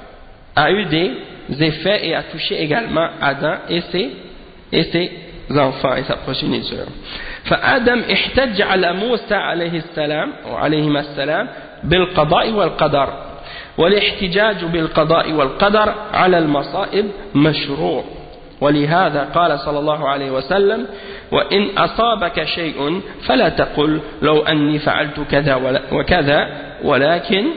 a eu des effets et a touché également Adam et ses, et ses enfants et sa progéniture. فآدم احتج على موسى عليه السلام وعليهما السلام بالقضاء والقدر والاحتجاج بالقضاء والقدر على المصائب مشروع ولهذا قال صلى الله عليه وسلم وإن أصابك شيء فلا تقل لو أني فعلت كذا وكذا ولكن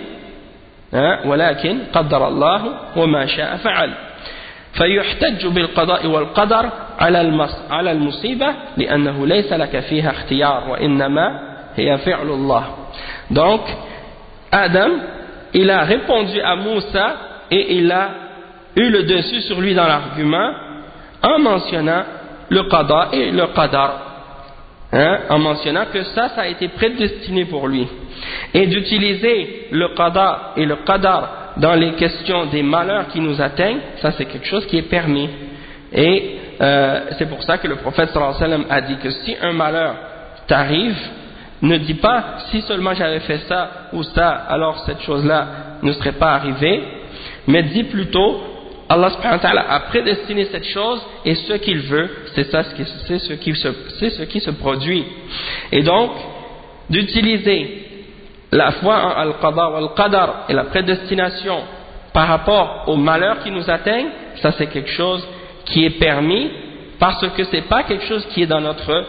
ولكن قدر الله وما شاء فعل فيحتج بالقضاء والقدر على المصيبة لأنه ليس لك فيها اختيار وإنما هي فعل الله. Donc Adam il a répondu à Moussa et il a eu le dessus sur lui dans l'argument en mentionnant le qada et le qadar hein, en mentionnant que ça ça a été prédestiné pour lui, et d'utiliser le qada et le qadar dans les questions des malheurs qui nous atteignent, ça c'est quelque chose qui est permis. Et euh, c'est pour ça que le prophète sallallahu alayhi wa sallam a dit que si un malheur t'arrive, ne dis pas si seulement j'avais fait ça ou ça, alors cette chose-là ne serait pas arrivée, mais dis plutôt Allah subhanahu wa ta'ala a prédestiné cette chose et ce qu'il veut, c'est ça, c'est ce qui se, c'est ce qui se produit. Et donc, d'utiliser la foi en al-qada wal-qadar et la prédestination par rapport aux malheurs qui nous atteignent, ça c'est quelque chose qui est permis parce que c'est pas quelque chose qui est dans notre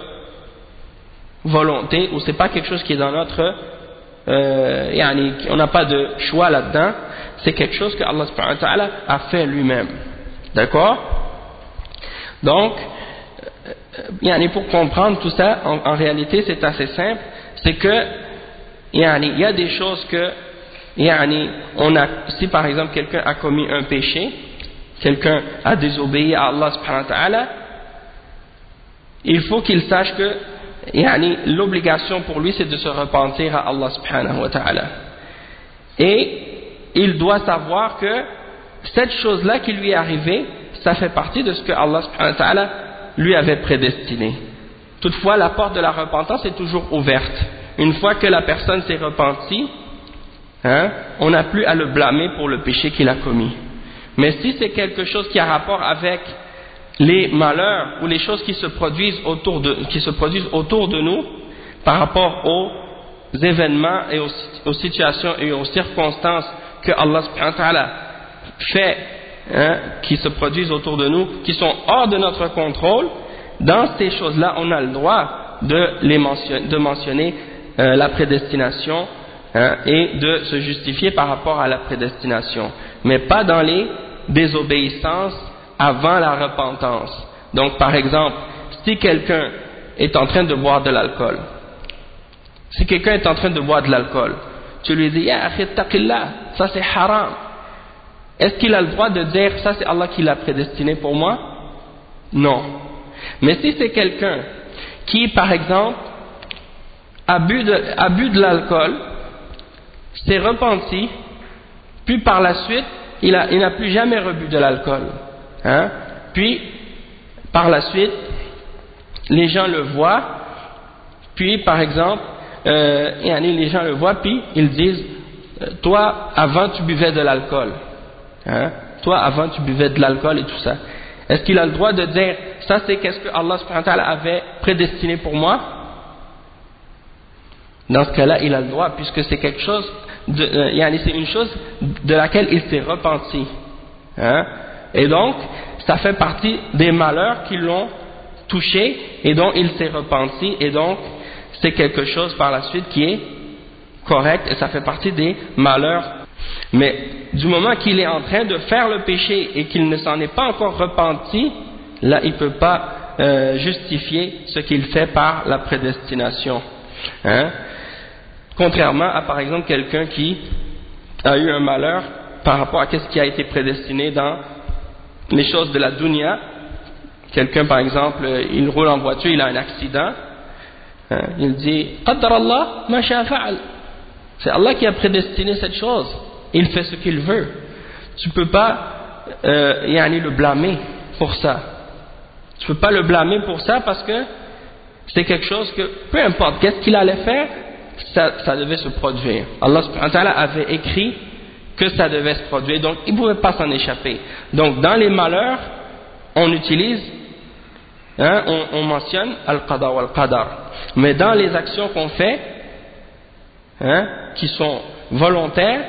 volonté ou c'est pas quelque chose qui est dans notre euh, yani, on n'a pas de choix là-dedans, c'est quelque chose que Allah subhanahu wa ta'ala a fait lui-même. D'accord? Donc yani, pour comprendre tout ça en, en réalité c'est assez simple, c'est que yani, il y a des choses que yani, on a, si par exemple quelqu'un a commis un péché, quelqu'un a désobéi à Allah subhanahu wa ta'ala, il faut qu'il sache que yani, l'obligation pour lui c'est de se repentir à Allah subhanahu wa ta'ala, et il doit savoir que cette chose-là qui lui est arrivée, ça fait partie de ce que Allah subhanahu wa ta'ala lui avait prédestiné. Toutefois la porte de la repentance est toujours ouverte. Une fois que la personne s'est repentie, hein, on n'a plus à le blâmer pour le péché qu'il a commis. Mais si c'est quelque chose qui a rapport avec les malheurs ou les choses qui se produisent autour de, qui se produisent autour de nous par rapport aux événements et aux, aux situations et aux circonstances que Allah subhanahu wa ta'ala fait, hein, qui se produisent autour de nous, qui sont hors de notre contrôle, dans ces choses-là, on a le droit de, les mentionner, de mentionner euh, la prédestination, hein, et de se justifier par rapport à la prédestination, mais pas dans les désobéissances avant la repentance. Donc par exemple, si quelqu'un est en train de boire de l'alcool, si quelqu'un est en train de boire de l'alcool, tu lui dis ya akhi taqillah, ça c'est haram, est-ce qu'il a le droit de dire ça c'est Allah qui l'a prédestiné pour moi? Non. Mais si c'est quelqu'un qui par exemple a bu de, a bu de l'alcool, s'est repenti, puis par la suite il a, il n'a plus jamais rebu de l'alcool, hein? Puis par la suite les gens le voient, puis par exemple euh, les gens le voient, puis ils disent toi avant tu buvais de l'alcool, hein? Toi avant tu buvais de l'alcool et tout ça, est-ce qu'il a le droit de dire ça c'est qu'est-ce que Allah subhanahu wa ta'ala avait prédestiné pour moi? Dans ce cas-là il a le droit, puisque c'est quelque chose de, euh, c'est une chose de laquelle il s'est repenti, hein? Et donc ça fait partie des malheurs qui l'ont touché et dont il s'est repenti, et donc c'est quelque chose par la suite qui est correct et ça fait partie des malheurs. Mais du moment qu'il est en train de faire le péché et qu'il ne s'en est pas encore repenti, là il ne peut pas euh, justifier ce qu'il fait par la prédestination, hein? Contrairement à par exemple quelqu'un qui a eu un malheur par rapport à ce qui a été prédestiné dans les choses de la dunya. Quelqu'un par exemple, il roule en voiture, il a un accident, hein, il dit qaddar Allah ma sha'a fa'al, c'est Allah qui a prédestiné cette chose, il fait ce qu'il veut. Tu ne peux pas euh, yani le blâmer pour ça, tu ne peux pas le blâmer pour ça, parce que c'est quelque chose que peu importe qu'est-ce qu'il allait faire, ça, ça devait se produire. Allah subhanahu wa ta'ala avait écrit que ça devait se produire, donc il ne pouvait pas s'en échapper. Donc dans les malheurs on utilise, hein, on, on mentionne al-qada wa al-qadar, mais dans les actions qu'on fait, hein, qui sont volontaires,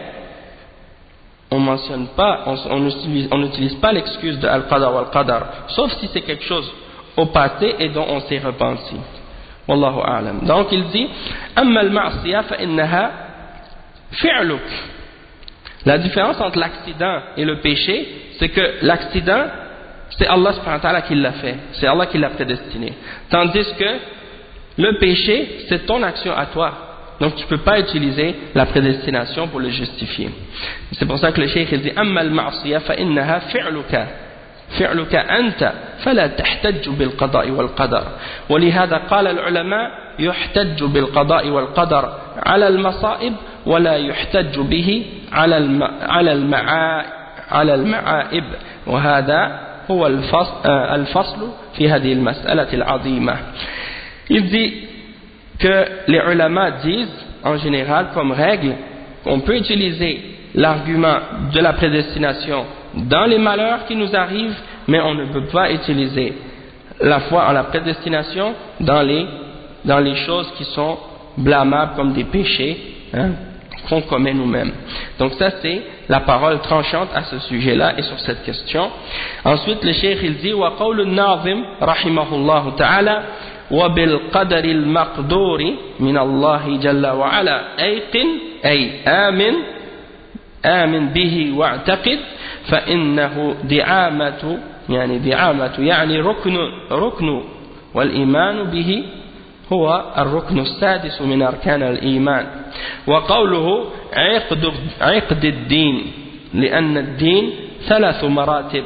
on mentionne pas, on n'utilise on n'utilise pas l'excuse de al-qada wa al-qadar, sauf si c'est quelque chose au passé et dont on s'est repenti. Wallahu a'lam. Donc il dit amma al-ma'siyah fa innaha fi'luk. La différence entre l'accident et le péché, c'est que l'accident c'est Allah subhanahu wa ta'ala qui l'a fait, c'est Allah qui l'a prédestiné, tandis que le péché c'est ton action à toi, donc tu ne peux pas utiliser la prédestination pour le justifier. C'est pour ça que le cheikh il dit amma al-ma'siyah fa innaha fi'luka فعلك أنت فلا تحتج بالقضاء والقدر. ولهذا قال العلماء يحتج بالقضاء والقدر على المصائب ولا يحتج به على الم على المعا على المعائب. وهذا هو الفصل, الفصل في هذه المسألة العظيمة. Il dit que les ulama disent en général comme règle qu'on peut utiliser l'argument de la prédestination dans les malheurs qui nous arrivent, mais on ne peut pas utiliser la foi en la prédestination dans les, dans les choses qui sont blâmables comme des péchés, hein, qu'on commet nous-mêmes. Donc ça c'est la parole tranchante à ce sujet-là et sur cette question. Ensuite le cheikh il dit wa qawlu an-nazim rahimahullah ta'ala wa bil qadari al-maqduri min Allah jalla wa ala ayqin ay amin آمن به واعتقد فإنه دعامة يعني دعامة يعني ركن ركن والإيمان به هو الركن السادس من أركان الإيمان. وقوله عقد عقد الدين لأن الدين ثلاث مراتب: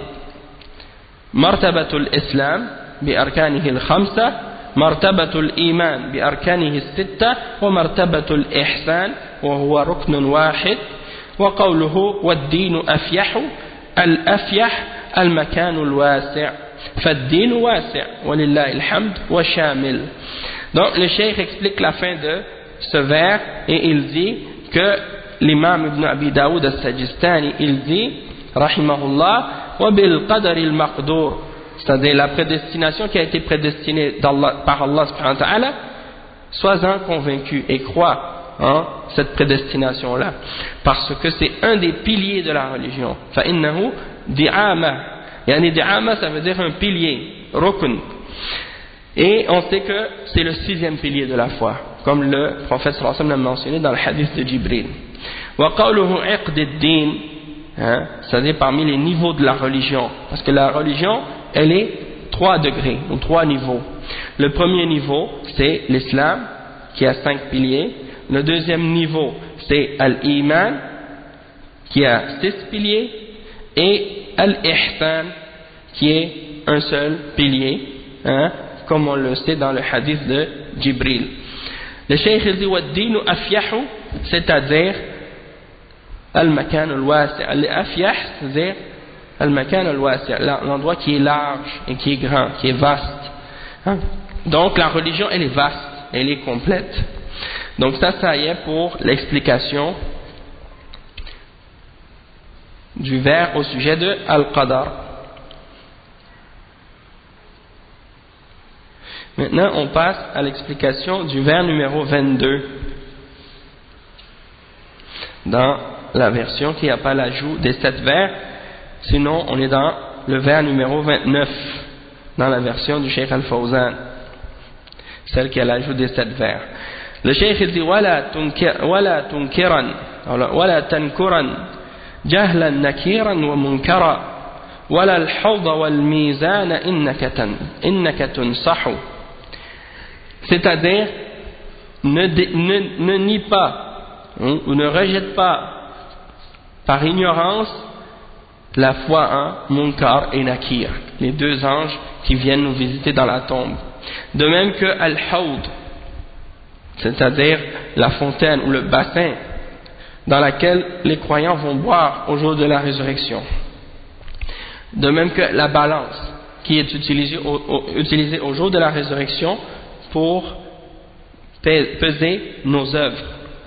مرتبة الإسلام بأركانه الخمسة، مرتبة الإيمان بأركانه الستة، ومرتبة الإحسان وهو ركن واحد. وقوله والدين أفيح الأفيح المكان الواسع فالدين واسع ولله الحمد وشامل. Donc le cheikh explique la fin de ce vers et il dit que l'imam Ibn Abi Daoud al-Sajistani il dit rahimahullah wa bil qadari al-maqdur, c'est-à-dire la prédestination qui a été prédestinée par Allah subhanahu wa ta'ala, sois-en convaincu et crois en cette prédestination-là, parce que c'est un des piliers de la religion. فَإِنَّهُ دِعَامَةٌ, yani di'ama ça veut dire un pilier, rukn, et on sait que c'est le sixième pilier de la foi, comme le prophète sallallahu alayhi wa sallam l'a mentionné dans le hadith de Jibril. وَقَوْلُهُ عِقْدِ الدِّينِ, hein, c'est-à-dire parmi les niveaux de la religion, parce que la religion elle est trois degrés ou trois niveaux. Le premier niveau c'est l'islam qui a cinq piliers. Le deuxième niveau c'est al-iman qui a six piliers, et al-ihsan qui est un seul pilier, hein, comme on le sait dans le hadith de Jibril. Le cheikh dit wad-dinu afyahu, c'est-à-dire al-makan al-wasi', al-afyah, c'est-à-dire al-makan al-wasi', l'endroit qui est large et qui est grand, qui est vaste, hein? Donc la religion elle est vaste, elle est complète. Donc ça, ça y est pour l'explication du vers au sujet de Al-Qadar. Maintenant, on passe à l'explication du vers numéro vingt-deux. Dans la version qui n'a pas l'ajout des sept vers, sinon on est dans le vers numéro vingt-neuf, dans la version du Cheikh Al-Fawzan, celle qui a l'ajout des sept vers. Le Cheikh dit وَلَا تُنْكِرًا وَلَا تَنْكُرًا جهلا نكيرا ومنكرا ولا الحوض والميزان إنك تنصح, c'est-à-dire ne, ne, ne nie pas, hein, ou ne rejette pas par ignorance la foi en Munkar et Nakir, les deux anges qui viennent nous visiter dans la tombe. De même que Al-Hawd, c'est-à-dire la fontaine ou le bassin dans laquelle les croyants vont boire au jour de la résurrection. De même que la balance qui est utilisée au, au, utilisée au jour de la résurrection pour peser nos œuvres.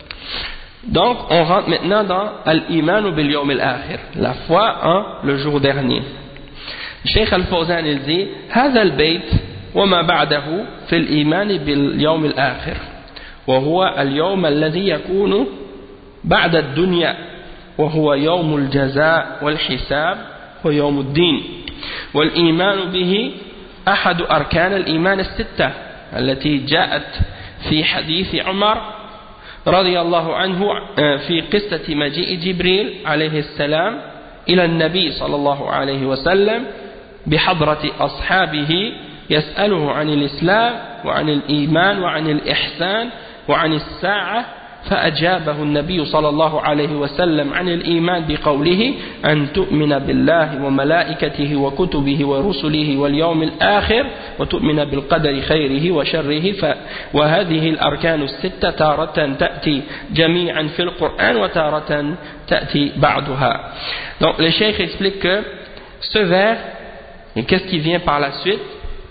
Donc on rentre maintenant dans Al-Iman bil Yawm al-Akhir, la foi en le jour dernier. Cheikh Al-Fawzan il dit هذا البيت وما بعده في الإيمان باليوم الآخر وهو اليوم الذي يكون بعد الدنيا وهو يوم الجزاء والحساب ويوم الدين, والإيمان به أحد أركان الإيمان الستة التي جاءت في حديث عمر رضي الله عنه في قصة مجيء جبريل عليه السلام إلى النبي صلى الله عليه وسلم بحضرة أصحابه يسأله عن الإسلام وعن الإيمان وعن الإحسان وعن الساعة, فأجابه النبي صلى الله عليه وسلم عن الإيمان بقوله أن تؤمن بالله وملائكته وكتبه ورسله واليوم الآخر وتؤمن بالقدر خيره وشره, وهذه الأركان الستة تارة تأتي جميعا في القرآن وتارة تأتي بعضها. Donc le cheikh explique que ce vers, et qu'est-ce qui vient par la suite,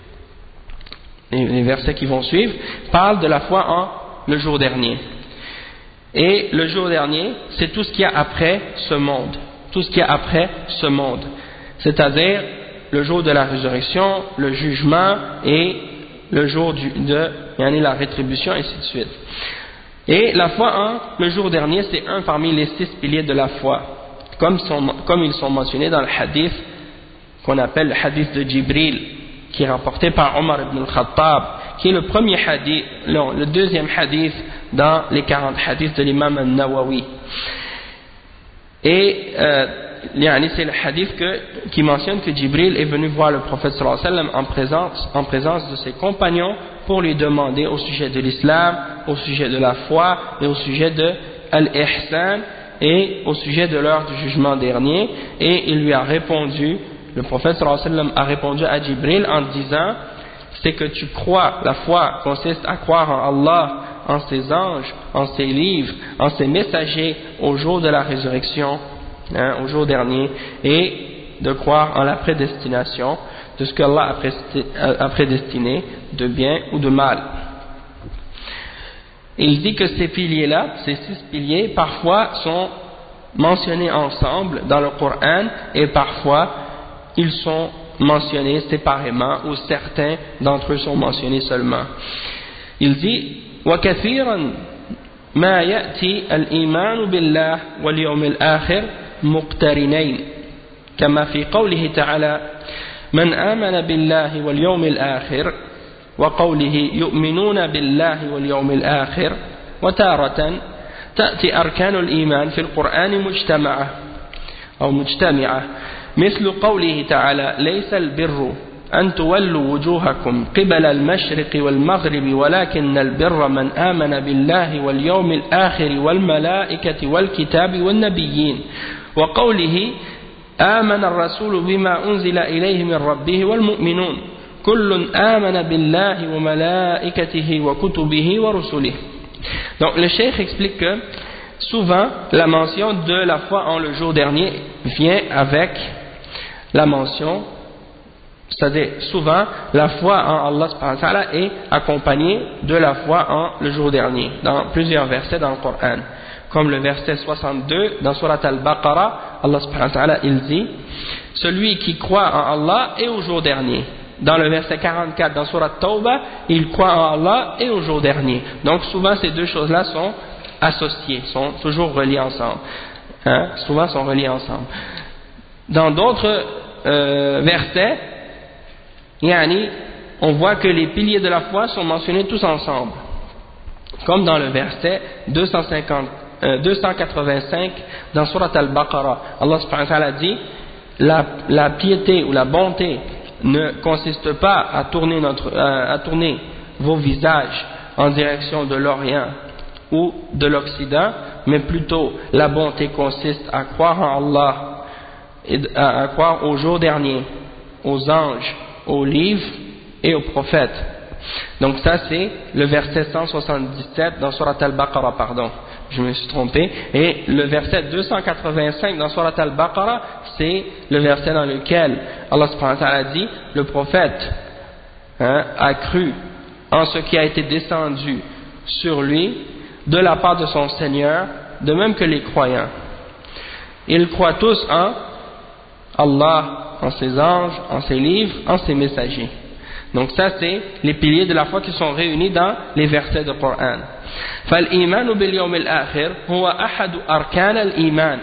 les versets qui vont suivre, parlent de la foi en le jour dernier. Et le jour dernier, c'est tout ce qu'il y a après ce monde, tout ce qu'il y a après ce monde, c'est-à-dire le jour de la résurrection, le jugement et le jour du, de yani la rétribution, et ainsi de suite. Et la foi en le jour dernier, c'est un parmi les six piliers de la foi, comme, sont, comme ils sont mentionnés dans le hadith qu'on appelle le hadith de Jibril, qui est rapporté par Omar ibn al-Khattab, qui est le premier hadith, non, le deuxième hadith dans les quarante hadiths de l'imam al-Nawawi. Et euh, c'est le hadith que, qui mentionne que Jibril est venu voir le prophète sallallahu alayhi wa sallam en présence, en présence de ses compagnons pour lui demander au sujet de l'islam, au sujet de la foi et au sujet de al-ihsan et au sujet de l'heure du jugement dernier. Et il lui a répondu, le prophète sallallahu alayhi wa sallam a répondu à Jibril en disant: c'est que tu crois, la foi consiste à croire en Allah, en ses anges, en ses livres, en ses messagers au jour de la résurrection, hein, au jour dernier, et de croire en la prédestination de ce qu'Allah a prédestiné de bien ou de mal. Il dit que ces piliers-là, ces six piliers, parfois sont mentionnés ensemble dans le Coran et parfois ils sont mentionnés séparément ou certains d'entre eux sont mentionnés seulement. Il dit وكثيرا ما يأتي الإيمان بالله واليوم الآخر مقترنين كما في قوله تعالى من آمن بالله واليوم الآخر وقوله يؤمنون بالله واليوم الآخر وتارة تأتي أركان الإيمان في القرآن مجتمعة أو مجتمعة مثل قوله تعالى ليس البر أن تولوا وجوهكم قبل المشرق والمغرب ولكن البر من آمن بالله واليوم الآخر والملائكة والكتاب والنبيين وقوله آمن الرسول بما أنزل إليه من ربه والمؤمنون كل آمن بالله وملائكته وكتبه ورسله. Donc le cheikh explique que souvent la mention de la foi en le jour dernier vient avec la mention, c'est-à-dire souvent la foi en Allah subhanahu wa ta'ala est accompagnée de la foi en le jour dernier dans plusieurs versets dans le Coran, comme le verset soixante-deux dans Surat Al-Baqarah. Allah subhanahu wa ta'ala il dit celui qui croit en Allah et au jour dernier. Dans le verset quarante-quatre dans Surat Tawbah, il croit en Allah et au jour dernier. Donc souvent ces deux choses-là sont associées, sont toujours reliées ensemble, hein? Souvent sont reliées ensemble. Dans d'autres euh, versets, yani, on voit que les piliers de la foi sont mentionnés tous ensemble, comme dans le verset deux cent cinquante, euh, deux cent quatre-vingt-cinq dans Surat Al-Baqarah. Allah subhanahu wa ta'ala dit la, la piété ou la bonté ne consiste pas à tourner, notre, euh, à tourner vos visages en direction de l'Orient ou de l'Occident, mais plutôt la bonté consiste à croire en Allah et à, à croire au jour dernier, aux anges, aux livres et aux prophètes. Donc ça c'est le verset cent soixante-dix-sept dans Surat Al-Baqarah, pardon, je me suis trompé. Et le verset deux cent quatre-vingt-cinq dans Surat Al-Baqarah, c'est le verset dans lequel Allah subhanahu wa ta'ala dit le prophète hein, a cru en ce qui a été descendu sur lui de la part de son Seigneur, de même que les croyants. Ils croient tous en Allah, en ses anges, en ses livres, en ses messagers. Donc ça c'est les piliers de la foi qui sont réunis dans les versets du Coran. فالإيمان باليوم الآخر هو أحد أركان الإيمان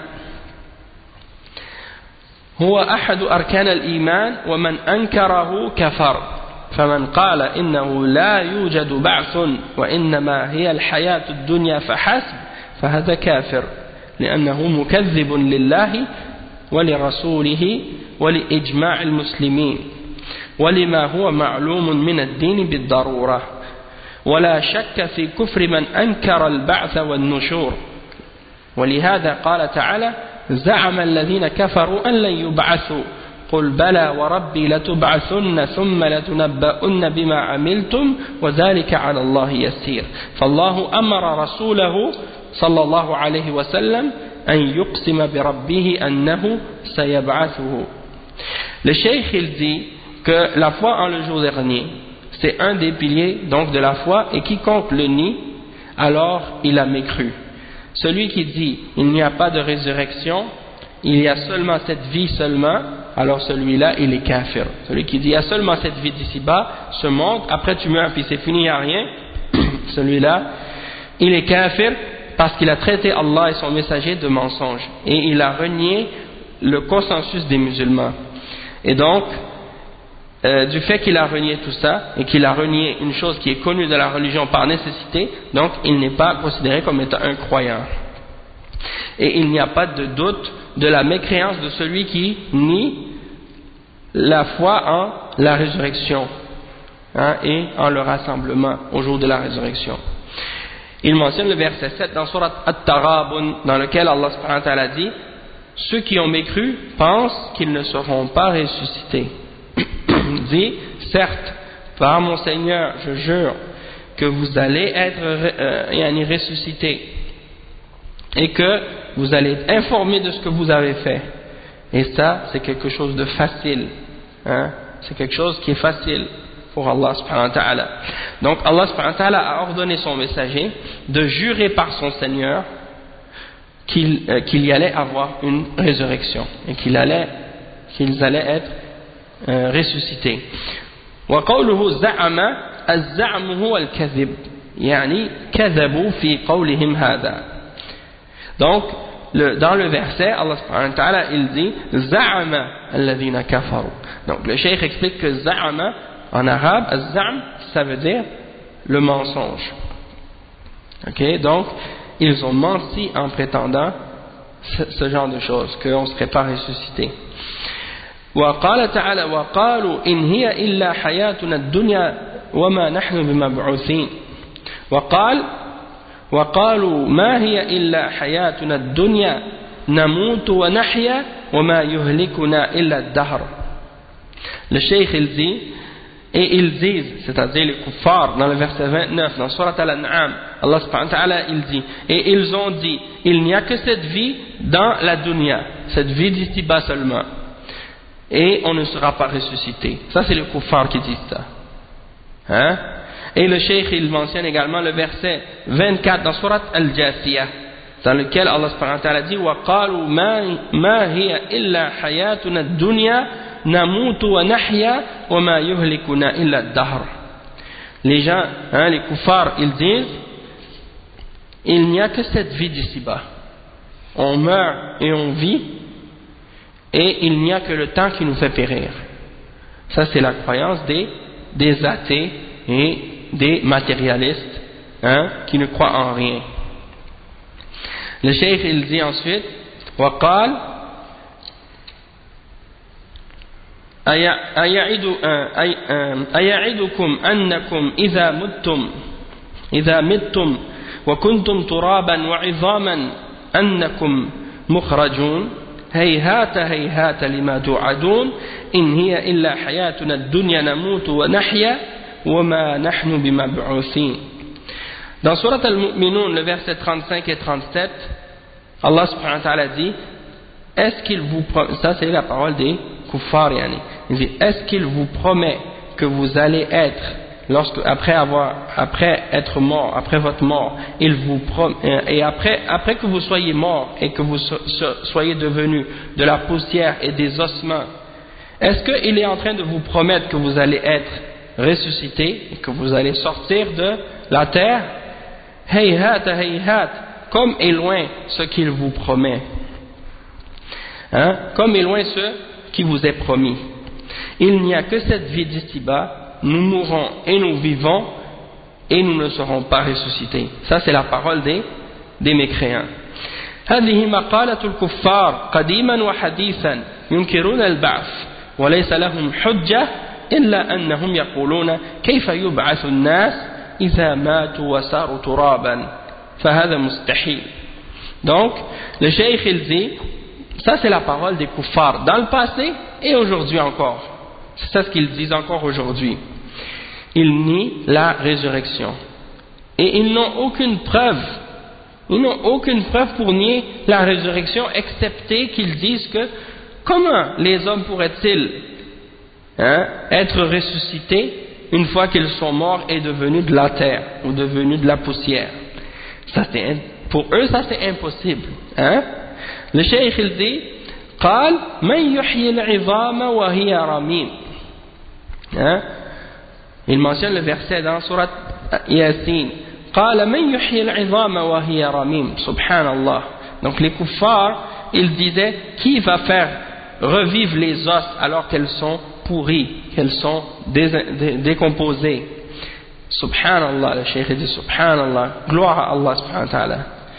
هو أحد أركان الإيمان ومن أنكره كفر فمن قال إنه لا يوجد بعث وإنما هي الحياة الدنيا فحسب فهذا كافر لأنه مكذب لله ولرسوله ولإجماع المسلمين ولما هو معلوم من الدين بالضرورة ولا شك في كفر من أنكر البعث والنشور ولهذا قال تعالى زعم الذين كفروا أن لن يبعثوا قل بلى وربي لتبعثن ثم لتنبؤن بما عملتم وذلك على الله يسير فالله أمر رسوله صلى الله عليه وسلم أن يقسم بربه أنه سيبعثه. Le cheikh il dit que la foi en le jour dernier c'est un des piliers donc de la foi et quiconque le nie alors il a mécru. Celui qui dit il n'y a pas de résurrection, il y a seulement cette vie seulement, alors celui-là il est kafir. Celui qui dit il y a seulement cette vie d'ici-bas, ce monde, après tu meurs puis c'est fini, il n'y a rien, celui-là il est kafir parce qu'il a traité Allah et son messager de mensonge et il a renié le consensus des musulmans. Et donc Euh, du fait qu'il a renié tout ça et qu'il a renié une chose qui est connue de la religion par nécessité, donc il n'est pas considéré comme étant un croyant. Et il n'y a pas de doute de la mécréance de celui qui nie la foi en la résurrection hein, et en le rassemblement au jour de la résurrection. Il mentionne le verset sept dans Surat At-Taghabun dans lequel Allah subhanahu wa ta'ala dit ceux qui ont mécru pensent qu'ils ne seront pas ressuscités. Dit, certes, par mon Seigneur, je jure que vous allez être euh, ressuscités et que vous allez être informés de ce que vous avez fait. Et ça, c'est quelque chose de facile. Hein? C'est quelque chose qui est facile pour Allah subhanahu wa ta'ala. Donc Allah subhanahu wa ta'ala a ordonné son messager de jurer par son Seigneur qu'il euh, qu'il y allait avoir une résurrection et qu'il allait, qu'ils allaient être euh, ressusciter. وقوله زعم الزعم هو الكذب يعني كذبوا في قولهم هذا. Donc le, dans le verset Allah subhanahu wa ta'ala il dit زعم الذين كفروا. Donc le cheikh explique que زعم en arabe الزعم ça veut dire le mensonge. Ok, donc ils ont menti en prétendant ce, ce genre de choses, qu'on ne serait pas ressuscité. وقال تعالى وقالوا إن هي إلا حياتنا الدنيا وما نحن بمبعوثين. وقال وقالوا ما هي إلا حياتنا الدنيا نموت ونحيا وما يهلكنا إلا الدهر. Le cheikh il dit, et ils disent, c'est-à-dire les kuffars, dans le verset vingt-neuf, dans Surat Al-An'am, Allah subhanahu wa ta'ala, il dit, et ils ont dit, il n'y a que cette vie dans la dunya, cette vie d'ici-bas seulement, et on ne sera pas ressuscité. Ça, c'est les kuffars qui disent ça. Hein? Et le cheikh, il mentionne également le verset vingt-quatre dans Surat Al-Jasiyah, dans lequel Allah subhanahu wa ta'ala dit, وَقَالُوا مَا هِيَ إِلَّا حَيَاتُنَا الدُّنْيَا نموت ونحيا وما يهلكنا إلا الدهر. Les gens, hein, les kuffars, ils disent il n'y a que cette vie d'ici-bas. On meurt et on vit et il n'y a que le temps qui nous fait périr. Ça c'est la croyance des, des athées et des matérialistes, hein, qui ne croient en rien. Le cheikh il dit ensuite وقال أيعدكم أنكم إذا متم إذا متم وكنتم ترابا وعظاما أنكم مخرجون هيهات هيهات لما توعدون إن هي إلا حياتنا الدنيا نموت ونحيا وما نحن بمبعوثين. Dans Surat Al-Mu'minun, le verset trente-cinq et trente-sept, Allah subhanahu wa ta'ala dit est-ce qu'il vous promet, ça c'est la parole des kuffar, yani. Il dit est-ce qu'il vous promet que vous allez être, lorsque, après avoir, après être mort, après votre mort, il vous promet, et après, après que vous soyez mort et que vous so, so, soyez devenu de la poussière et des ossements, est-ce qu'il est en train de vous promettre que vous allez être ressuscité et que vous allez sortir de la terre? Hayhat hayhat, comme est loin ce qu'il vous promet. Hein? Comme est loin ce qui vous est promis. Il n'y a que cette vie d'ici-bas, nous mourrons et nous vivons et nous ne serons pas ressuscités. Ça c'est la parole des, des mécréants. هذه مقالة الكفار قديما وحديثا ينكرون البعث وليس لهم حجة إلا أنهم يقولون كيف يبعث الناس إذا ماتوا وصاروا ترابا فهذا مستحيل. Donc le cheikh il dit ça c'est la parole des kuffars dans le passé et aujourd'hui encore. C'est ça ce qu'ils disent encore aujourd'hui. Ils nient la résurrection. Et ils n'ont aucune preuve. Ils n'ont aucune preuve pour nier la résurrection, excepté qu'ils disent que comment les hommes pourraient-ils, hein, être ressuscités une fois qu'ils sont morts et devenus de la terre ou devenus de la poussière. Ça, c'est, pour eux ça c'est impossible. Hein? Le cheikh il dit قال من يحيي العظام وهي رميم. Hein? Il mentionne le verset dans Surat Yasin. قال من يحيي العظام وهي رميم. Subhanallah. Donc les kuffars ils disaient qui va faire revivre les os alors qu'elles sont pourries, qu'elles sont dé dé décomposées. Subhanallah. Le cheikh dit Subhanallah. Gloire à Allah subhanahu wa ta'ala.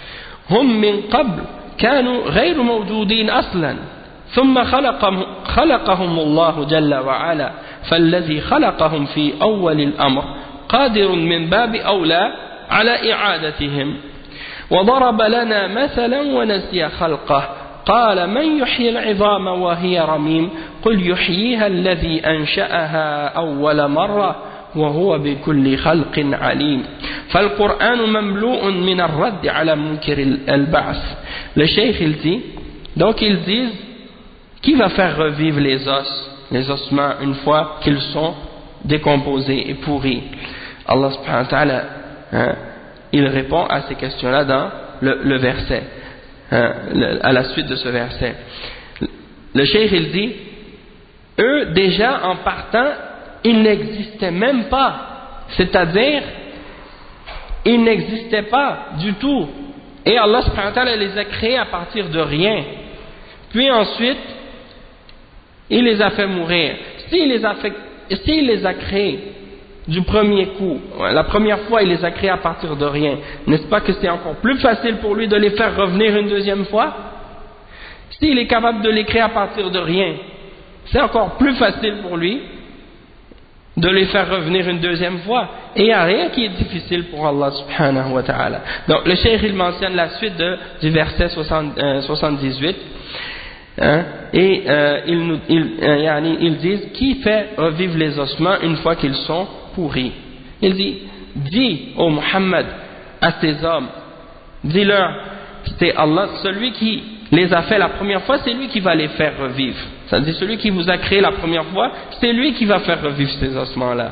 هم من قبل كانوا غير موجودين أصلا ثم خلقهم, خلقهم الله جل وعلا فالذي خلقهم في أول الأمر قادر من باب أولى على إعادتهم وضرب لنا مثلا ونسي خلقه قال من يحيي العظام وهي رميم قل يحييها الذي أنشأها أول مرة وهو بكل خلق عليم. فالقرآن مملوء من الرد على منكر البعث. Le cheikh il dit, donc ils disent qui va faire revivre les os, les ossements une fois qu'ils sont décomposés et pourris. Allah subhanahu wa ta'ala, hein, il répond à ces questions-là dans le, le verset, hein, le, à la suite de ce verset. Le cheikh il dit eux déjà en partant, ils n'existaient même pas, c'est-à-dire ils n'existaient pas du tout, et Allah subhanahu wa ta'ala les a créés à partir de rien, puis ensuite il les a fait mourir. S'il les a fait, s'il les a créés du premier coup, la première fois il les a créés à partir de rien, n'est-ce pas que c'est encore plus facile pour lui de les faire revenir une deuxième fois? S'il est capable de les créer à partir de rien, c'est encore plus facile pour lui de les faire revenir une deuxième fois. Et il n'y a rien qui est difficile pour Allah subhanahu wa ta'ala. Donc le cheikh il mentionne la suite de, du verset soixante-dix-huit, hein, et euh, ils, ils, euh, ils disent qui fait revivre les ossements une fois qu'ils sont pourris. Il dit, dis ô Muhammad à ces hommes, dis-leur, c'est Allah, celui qui les a fait la première fois, c'est lui qui va les faire revivre. C'est-à-dire celui qui vous a créé la première fois, c'est lui qui va faire revivre ces ossements-là.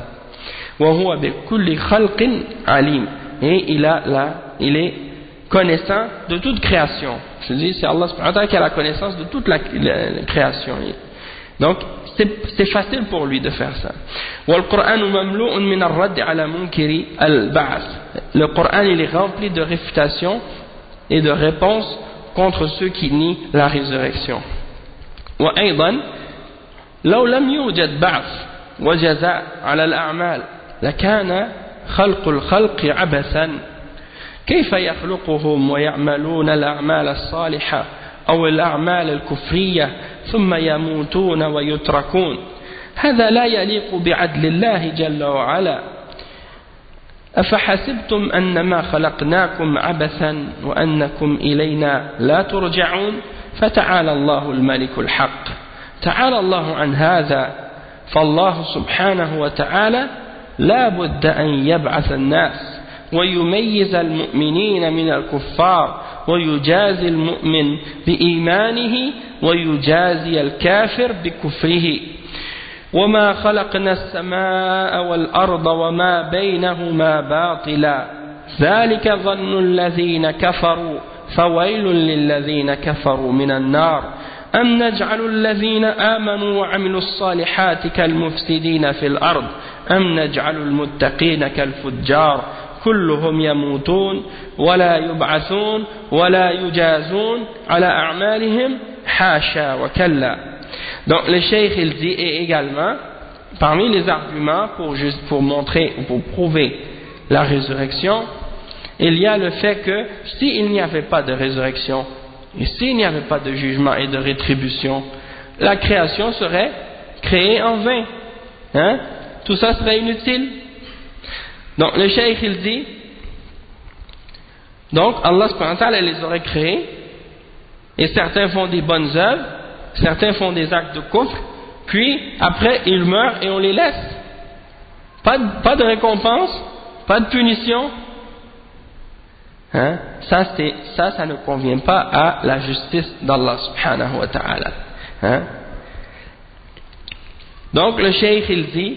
Et il, a la, il est connaissant de toute création. Je dis, c'est Allah subhanahu wa ta'ala qui a la connaissance de toute la, la, la création. Donc, c'est facile pour lui de faire ça. Le Coran, il est rempli de réfutations et de réponses contre ceux qui nient la résurrection. وأيضا لو لم يوجد بعث وجزاء على الأعمال لكان خلق الخلق عبثا كيف يخلقهم ويعملون الأعمال الصالحة أو الأعمال الكفرية ثم يموتون ويتركون هذا لا يليق بعدل الله جل وعلا أفحسبتم أنما خلقناكم عبثا وأنكم إلينا لا ترجعون فتعالى الله الملك الحق تعالى الله عن هذا فالله سبحانه وتعالى لا بد أن يبعث الناس ويميز المؤمنين من الكفار ويجازي المؤمن بإيمانه ويجازي الكافر بكفره وما خلقنا السماء والأرض وما بينهما باطلا ذلك ظن الذين كفروا فويل للذين كفروا من النار أم نجعل الذين آمنوا وعملوا الصالحات كالمفسدين في الأرض أم نجعل المتقين كالفجار كلهم يموتون ولا يبعثون ولا يجازون على أعمالهم حاشا وكلا. Donc le cheikh il dit, et également parmi les arguments pour, juste, pour montrer ou pour prouver la résurrection, il y a le fait que s'il n'y avait pas de résurrection et s'il n'y avait pas de jugement et de rétribution, la création serait créée en vain, hein? Tout ça serait inutile. Donc le cheikh il dit, donc Allah subhanahu wa ta'ala les aurait créés, et certains font des bonnes œuvres, certains font des actes de kufr, puis après ils meurent et on les laisse. Pas de, pas de récompense, pas de punition. Hein? Ça, c'est, ça, ça ne convient pas à la justice d'Allah subhanahu wa ta'ala. Hein? Donc le cheikh il dit,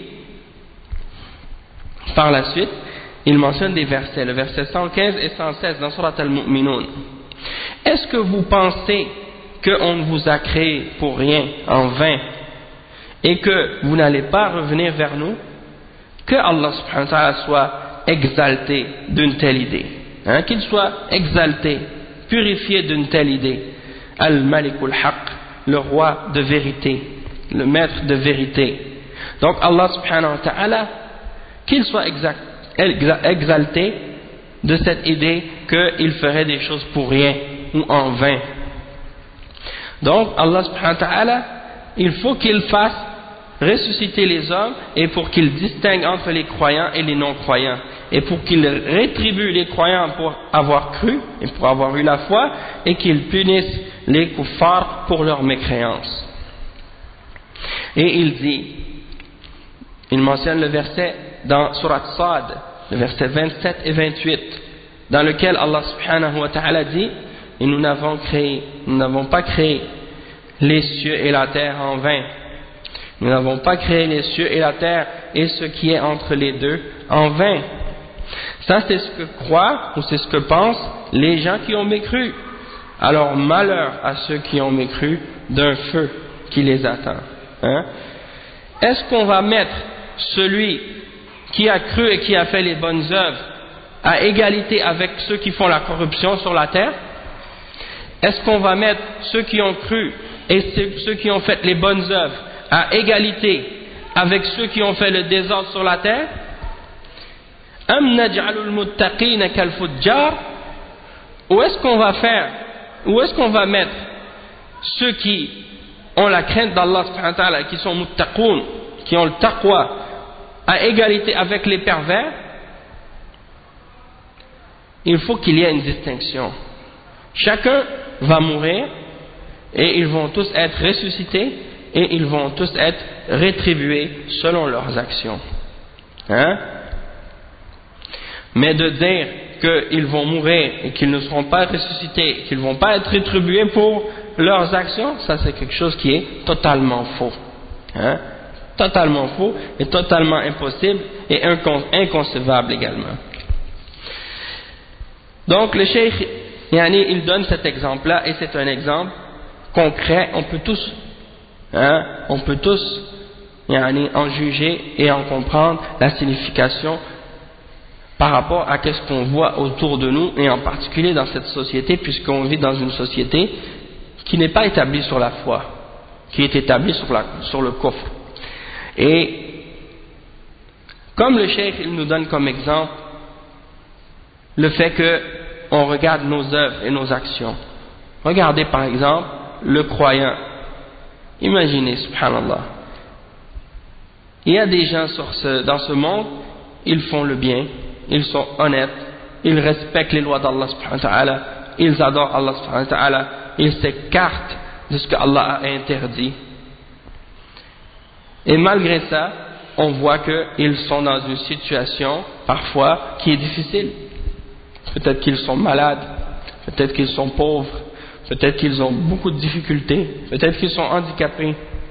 par la suite, il mentionne des versets, le verset cent quinze et cent seize dans Surat Al-Mu'minun. Est-ce que vous pensez qu'on ne vous a créé pour rien, en vain, et que vous n'allez pas revenir vers nous? Que Allah subhanahu wa ta'ala soit exalté d'une telle idée, hein, qu'il soit exalté, purifié d'une telle idée. Al-Malikul Haqq, le roi de vérité, le maître de vérité. Donc Allah subhanahu wa ta'ala, qu'il soit exact, exalté de cette idée qu'il ferait des choses pour rien ou en vain. Donc Allah subhanahu wa ta'ala, il faut qu'il fasse ressusciter les hommes, et pour qu'il distingue entre les croyants et les non-croyants, et pour qu'il rétribue les croyants pour avoir cru et pour avoir eu la foi, et qu'il punisse les kuffars pour leur mécréance. Et il dit, il mentionne le verset dans Surat Sad, le verset vingt-sept et vingt-huit, dans lequel Allah subhanahu wa ta'ala dit, et nous n'avons créé, nous n'avons pas créé les cieux et la terre en vain. Nous n'avons pas créé les cieux et la terre et ce qui est entre les deux en vain. Ça, c'est ce que croient ou c'est ce que pensent les gens qui ont mécru. Alors malheur à ceux qui ont mécru d'un feu qui les attend. Hein? est-ce qu'on va mettre celui qui a cru et qui a fait les bonnes œuvres à égalité avec ceux qui font la corruption sur la terre? Est-ce qu'on va mettre ceux qui ont cru et ceux qui ont fait les bonnes œuvres à égalité avec ceux qui ont fait le désordre sur la terre? Am naj'alul muttaqina kal fujjar? Ou est-ce qu'on va faire, où est-ce qu'on va mettre ceux qui ont la crainte d'Allah subhanahu wa ta'ala, qui sont muttaqoun, qui ont le taqwa, à égalité avec les pervers? Il faut qu'il y ait une distinction. Chacun va mourir et ils vont tous être ressuscités et ils vont tous être rétribués selon leurs actions. Hein? Mais de dire qu'ils vont mourir et qu'ils ne seront pas ressuscités, qu'ils ne vont pas être rétribués pour leurs actions, ça c'est quelque chose qui est totalement faux. Hein? Totalement faux et totalement impossible et inconcevable également. Donc le cheikh, yani, il donne cet exemple-là et c'est un exemple concret. On peut tous, hein, on peut tous yani, en juger et en comprendre la signification par rapport à ce qu'on voit autour de nous et en particulier dans cette société, puisqu'on vit dans une société qui n'est pas établie sur la foi, qui est établie sur, la, sur le kufr. Et comme le cheikh il nous donne comme exemple le fait que on regarde nos œuvres et nos actions. Regardez par exemple le croyant. Imaginez, subhanallah, il y a des gens sur ce, dans ce monde, ils font le bien, ils sont honnêtes, ils respectent les lois d'Allah subhanahu wa ta'ala, ils adorent Allah subhanahu wa ta'ala, ils s'écartent de ce que Allah a interdit. Et malgré ça, on voit qu'ils sont dans une situation parfois qui est difficile. Peut-être qu'ils sont malades, peut-être qu'ils sont pauvres, peut-être qu'ils ont beaucoup de difficultés, peut-être qu'ils sont handicapés.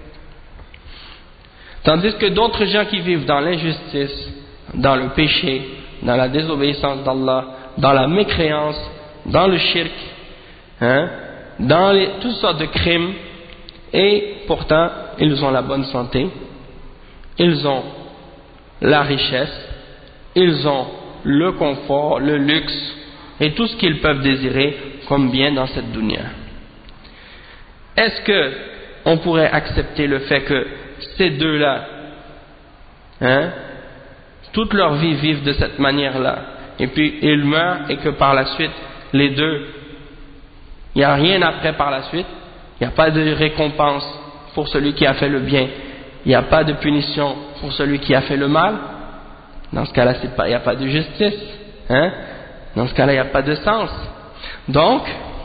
Tandis que d'autres gens qui vivent dans l'injustice, dans le péché, dans la désobéissance d'Allah, dans la mécréance, dans le shirk, hein, dans les, toutes sortes de crimes, et pourtant ils ont la bonne santé, ils ont la richesse, ils ont le confort, le luxe et tout ce qu'ils peuvent désirer comme bien dans cette dunya. Est-ce que on pourrait accepter le fait que ces deux-là, hein, toute leur vie vivent de cette manière-là, et puis ils meurent et que par la suite les deux, il n'y a rien après par la suite, il n'y a pas de récompense pour celui qui a fait le bien, il n'y a pas de punition pour celui qui a fait le mal? Dans ce cas-là, il n'y a pas de justice, hein? Dans ce cas-là, il n'y a pas de sens. Donc,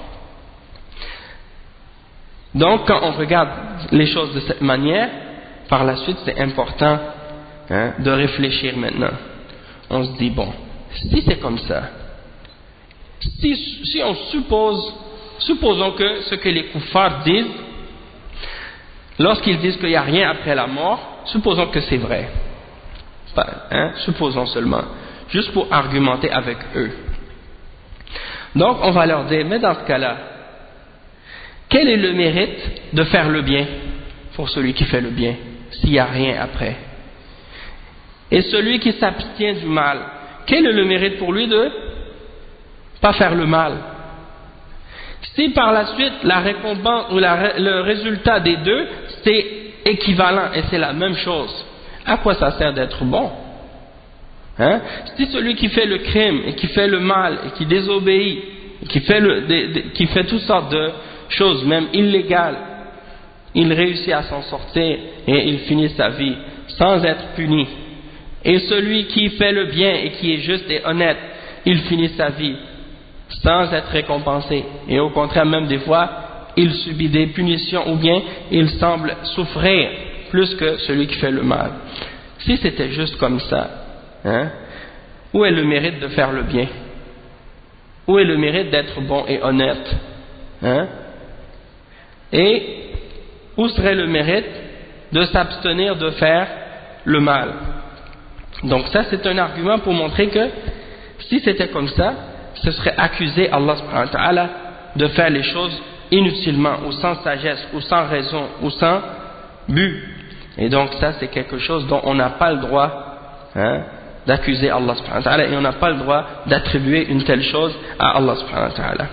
donc, quand on regarde les choses de cette manière, par la suite, c'est important, hein, de réfléchir maintenant. On se dit, bon, si c'est comme ça, si, si on suppose, supposons que ce que les kuffars disent, lorsqu'ils disent qu'il n'y a rien après la mort, supposons que c'est vrai. Hein, supposons seulement, juste pour argumenter avec eux. Donc on va leur dire, mais dans ce cas-là, quel est le mérite de faire le bien pour celui qui fait le bien, s'il n'y a rien après? Et celui qui s'abstient du mal, quel est le mérite pour lui de pas faire le mal? Si par la suite la récompense ou la, le résultat des deux c'est équivalent et c'est la même chose, à quoi ça sert d'être bon? Hein? Si celui qui fait le crime et qui fait le mal et qui désobéit, et qui fait, le, de, de, qui fait toutes sortes de choses, même illégales, il réussit à s'en sortir et il finit sa vie sans être puni. Et celui qui fait le bien et qui est juste et honnête, il finit sa vie sans être récompensé. Et au contraire, même des fois, il subit des punitions ou bien il semble souffrir plus que celui qui fait le mal. Si c'était juste comme ça, hein, où est le mérite de faire le bien? Où est le mérite d'être bon et honnête? Hein? Et où serait le mérite de s'abstenir de faire le mal? Donc ça c'est un argument pour montrer que si c'était comme ça, ce serait accuser Allah subhanahu wa ta'ala de faire les choses inutilement ou sans sagesse ou sans raison ou sans but. Et donc ça c'est quelque chose dont on n'a pas le droit hein, d'accuser Allah subhanahu wa ta'ala, et on n'a pas le droit d'attribuer une telle chose à Allah subhanahu wa ta'ala.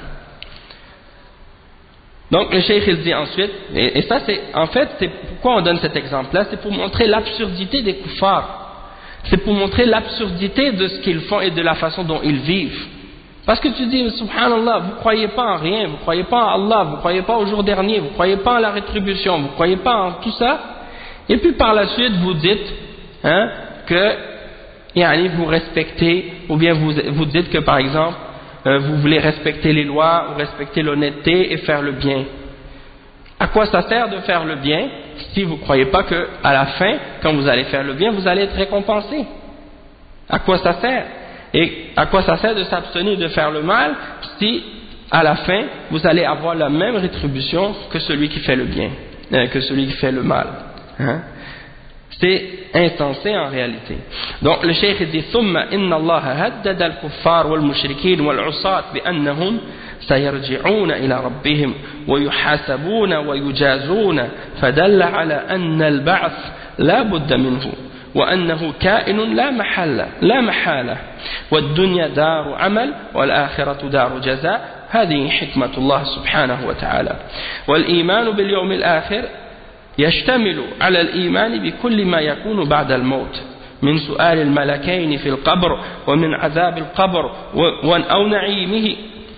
Donc le cheikh il dit ensuite, et, et ça c'est en fait c'est pourquoi on donne cet exemple là, c'est pour montrer l'absurdité des kuffars, c'est pour montrer l'absurdité de ce qu'ils font et de la façon dont ils vivent. Parce que tu dis subhanallah, vous croyez pas en rien, vous croyez pas en Allah, vous croyez pas au jour dernier, vous croyez pas en la rétribution, vous croyez pas en tout ça, et puis par la suite vous dites hein, que yani, vous respectez, ou bien vous, vous dites que par exemple euh, vous voulez respecter les lois ou respecter l'honnêteté et faire le bien. À quoi ça sert de faire le bien si vous ne croyez pas qu'à la fin, quand vous allez faire le bien, vous allez être récompensé? À quoi ça sert? Et à quoi ça sert de s'abstenir de faire le mal si à la fin vous allez avoir la même rétribution que celui qui fait le bien, euh, que celui qui fait le mal hein? C'est insensé en réalité. Donc le cheikh dit ثم إن الله هدد الكفار والمشركين والعصاة بأنهم سيرجعون إلى ربهم ويحاسبون ويجازون فدل على أن البعث لا بد منه وأنه كائن لا محالة لا محالة والدنيا دار عمل والآخرة دار جزاء هذه حكمة الله سبحانه وتعالى. والإيمان باليوم الآخر يشتمل على الإيمان بكل ما يكون بعد الموت من سؤال الملكين في القبر ومن عذاب القبر أو نعيمه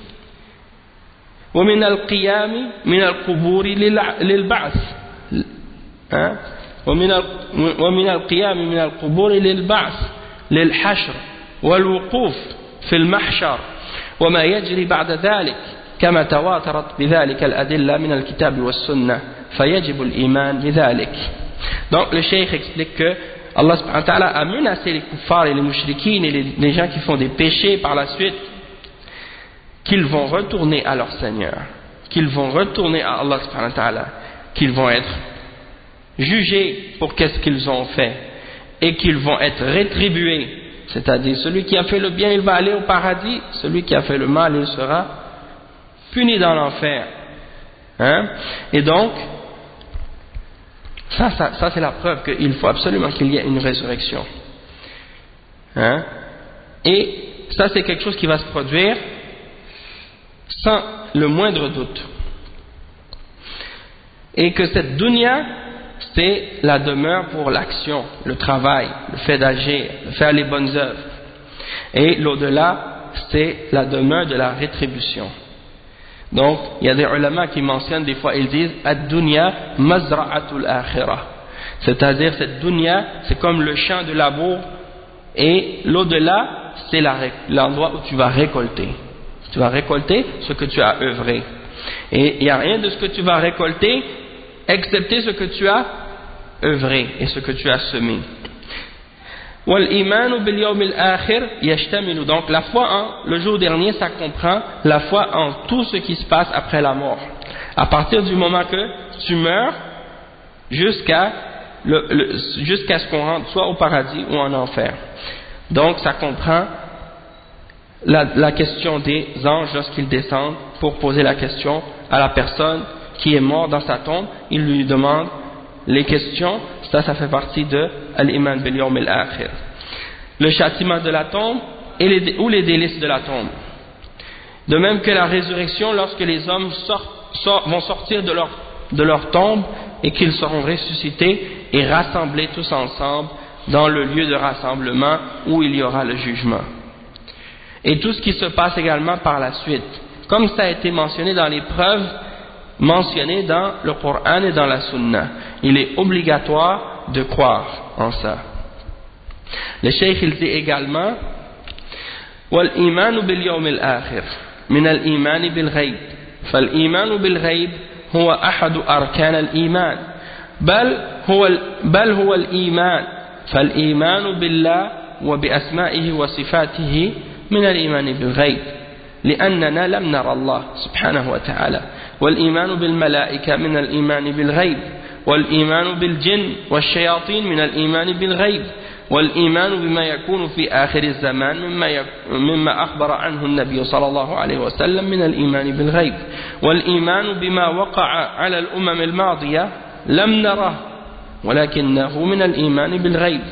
ومن القيام من القبور للبعث ومن ومن القيام من القبور للبعث للحشر والوقوف في المحشر وما يجري بعد ذلك كما تواترت بذلك الأدلة من الكتاب والسنة فيجب الإيمان بذلك. Donc le cheikh explique que Allah subhanahu wa ta'ala a menacé les kuffars et les mushrikines et les, les gens qui font des péchés par la suite qu'ils vont retourner à leur Seigneur, qu'ils vont retourner à Allah subhanahu wa ta'ala, qu'ils vont être jugés pour qu'est-ce qu'ils ont fait et qu'ils vont être rétribués, c'est-à-dire celui qui a fait le bien il va aller au paradis, celui qui a fait le mal il sera puni dans l'enfer hein? Et donc ça, ça, ça c'est la preuve qu'il faut absolument qu'il y ait une résurrection hein? Et ça c'est quelque chose qui va se produire sans le moindre doute, et que cette dunya c'est la demeure pour l'action, le travail, le fait d'agir, de faire les bonnes œuvres, et l'au-delà c'est la demeure de la rétribution. Donc il y a des ulama qui mentionnent des fois, ils disent ad-dunya mazra'atul akhirah, c'est-à-dire cette dunya c'est comme le champ de labour, et l'au-delà c'est l'endroit où tu vas récolter. Tu vas récolter ce que tu as œuvré. Et il n'y a rien de ce que tu vas récolter excepté ce que tu as œuvré et ce que tu as semé. Donc la foi en le jour dernier, ça comprend la foi en tout ce qui se passe après la mort. À partir du moment que tu meurs jusqu'à le, le, jusqu'à ce qu'on rentre soit au paradis ou en enfer. Donc ça comprend La, la question des anges lorsqu'ils descendent pour poser la question à la personne qui est morte dans sa tombe, ils lui demandent les questions, ça ça fait partie de al-iman bil yawm al-akhir, le châtiment de la tombe et les, ou les délices de la tombe, de même que la résurrection lorsque les hommes sortent, sort, vont sortir de leur, de leur tombe et qu'ils seront ressuscités et rassemblés tous ensemble dans le lieu de rassemblement où il y aura le jugement. Et tout ce qui se passe également par la suite, comme ça a été mentionné dans les preuves mentionnées dans le Coran et dans la Sunna. Il est obligatoire de croire en ça. Le cheikh il dit également وَالْإِيمَانُ بِالْيَوْمِ الْآخِرِ مِنَ الْإِيمَانِ بِالْغَيْبِ فَالْإِيمَانُ بِالْغَيْبِ هو أحد أركان الإيمان بل هو بل هو الإيمان فالإيمان بالله وبأسمائه وصفاته من الإيمان بالغيب لأننا لم نرى الله سبحانه وتعالى والإيمان بالملائكة من الإيمان بالغيب والإيمان بالجن والشياطين من الإيمان بالغيب والإيمان بما يكون في آخر الزمان مما, مما أخبر عنه النبي صلى الله عليه وسلم من الإيمان بالغيب والإيمان بما وقع على الأمم الماضية لم نره ولكنه من الإيمان بالغيب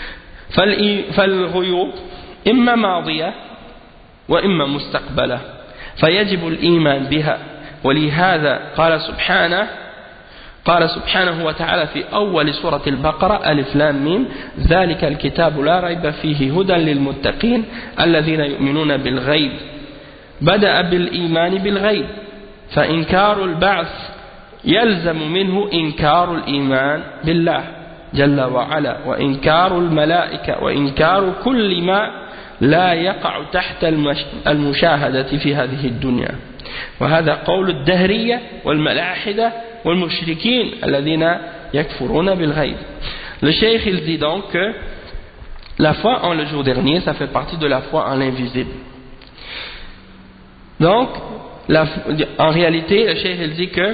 فالغيوب إما ماضية وإما مستقبلة فيجب الإيمان بها ولهذا قال سبحانه قال سبحانه وتعالى في أول سورة البقرة ألف لام ميم ذلك الكتاب لا ريب فيه هدى للمتقين الذين يؤمنون بالغيب بدأ بالإيمان بالغيب فإنكار البعث يلزم منه إنكار الإيمان بالله جل وعلا وإنكار الملائكة وإنكار كل ما لا يقع تحت المشاهدة في هذه الدنيا وهذا قول الدهرية والملاحدة والمشركين الذين يكفرون بالغيب. Le cheikh il dit donc que la foi en le jour dernier ça fait partie de la foi en l'invisible. Donc la, en réalité le cheikh il dit que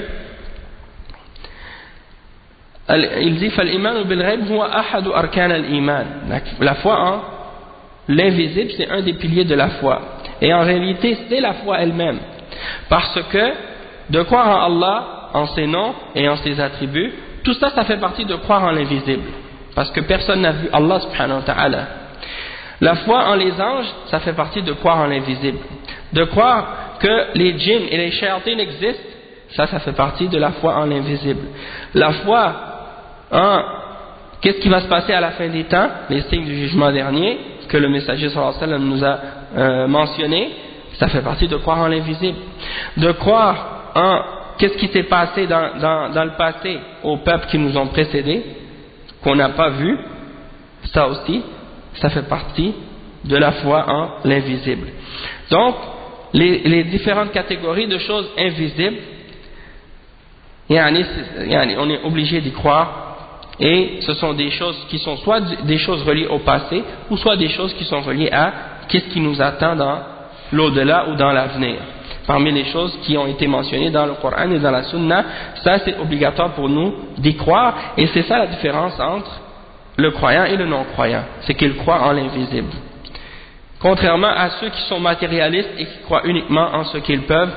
il dit فالإيمان بالغيب هو أحد أركان الإيمان. La foi en l'invisible c'est un des piliers de la foi et en réalité c'est la foi elle-même parce que de croire en Allah, en ses noms et en ses attributs, tout ça ça fait partie de croire en l'invisible parce que personne n'a vu Allah subhanahu wa ta'ala. La foi en les anges ça fait partie de croire en l'invisible. De croire que les djinns et les shayatines existent, ça ça fait partie de la foi en l'invisible. La foi en qu'est-ce qui va se passer à la fin des temps, les signes du jugement dernier que le messager sallallahu alayhi wa sallam nous a euh, mentionné, ça fait partie de croire en l'invisible. De croire en qu'est-ce qui s'est passé dans, dans, dans le passé aux peuples qui nous ont précédés, qu'on n'a pas vu, ça aussi, ça fait partie de la foi en l'invisible. Donc, les, les différentes catégories de choses invisibles, yani, yani, on est obligé d'y croire, et ce sont des choses qui sont soit des choses reliées au passé, ou soit des choses qui sont reliées à qu'est-ce qui nous attend dans l'au-delà ou dans l'avenir. Parmi les choses qui ont été mentionnées dans le Coran et dans la Sunna, ça c'est obligatoire pour nous d'y croire, et c'est ça la différence entre le croyant et le non-croyant, c'est qu'il croit en l'invisible. Contrairement à ceux qui sont matérialistes et qui croient uniquement en ce qu'ils peuvent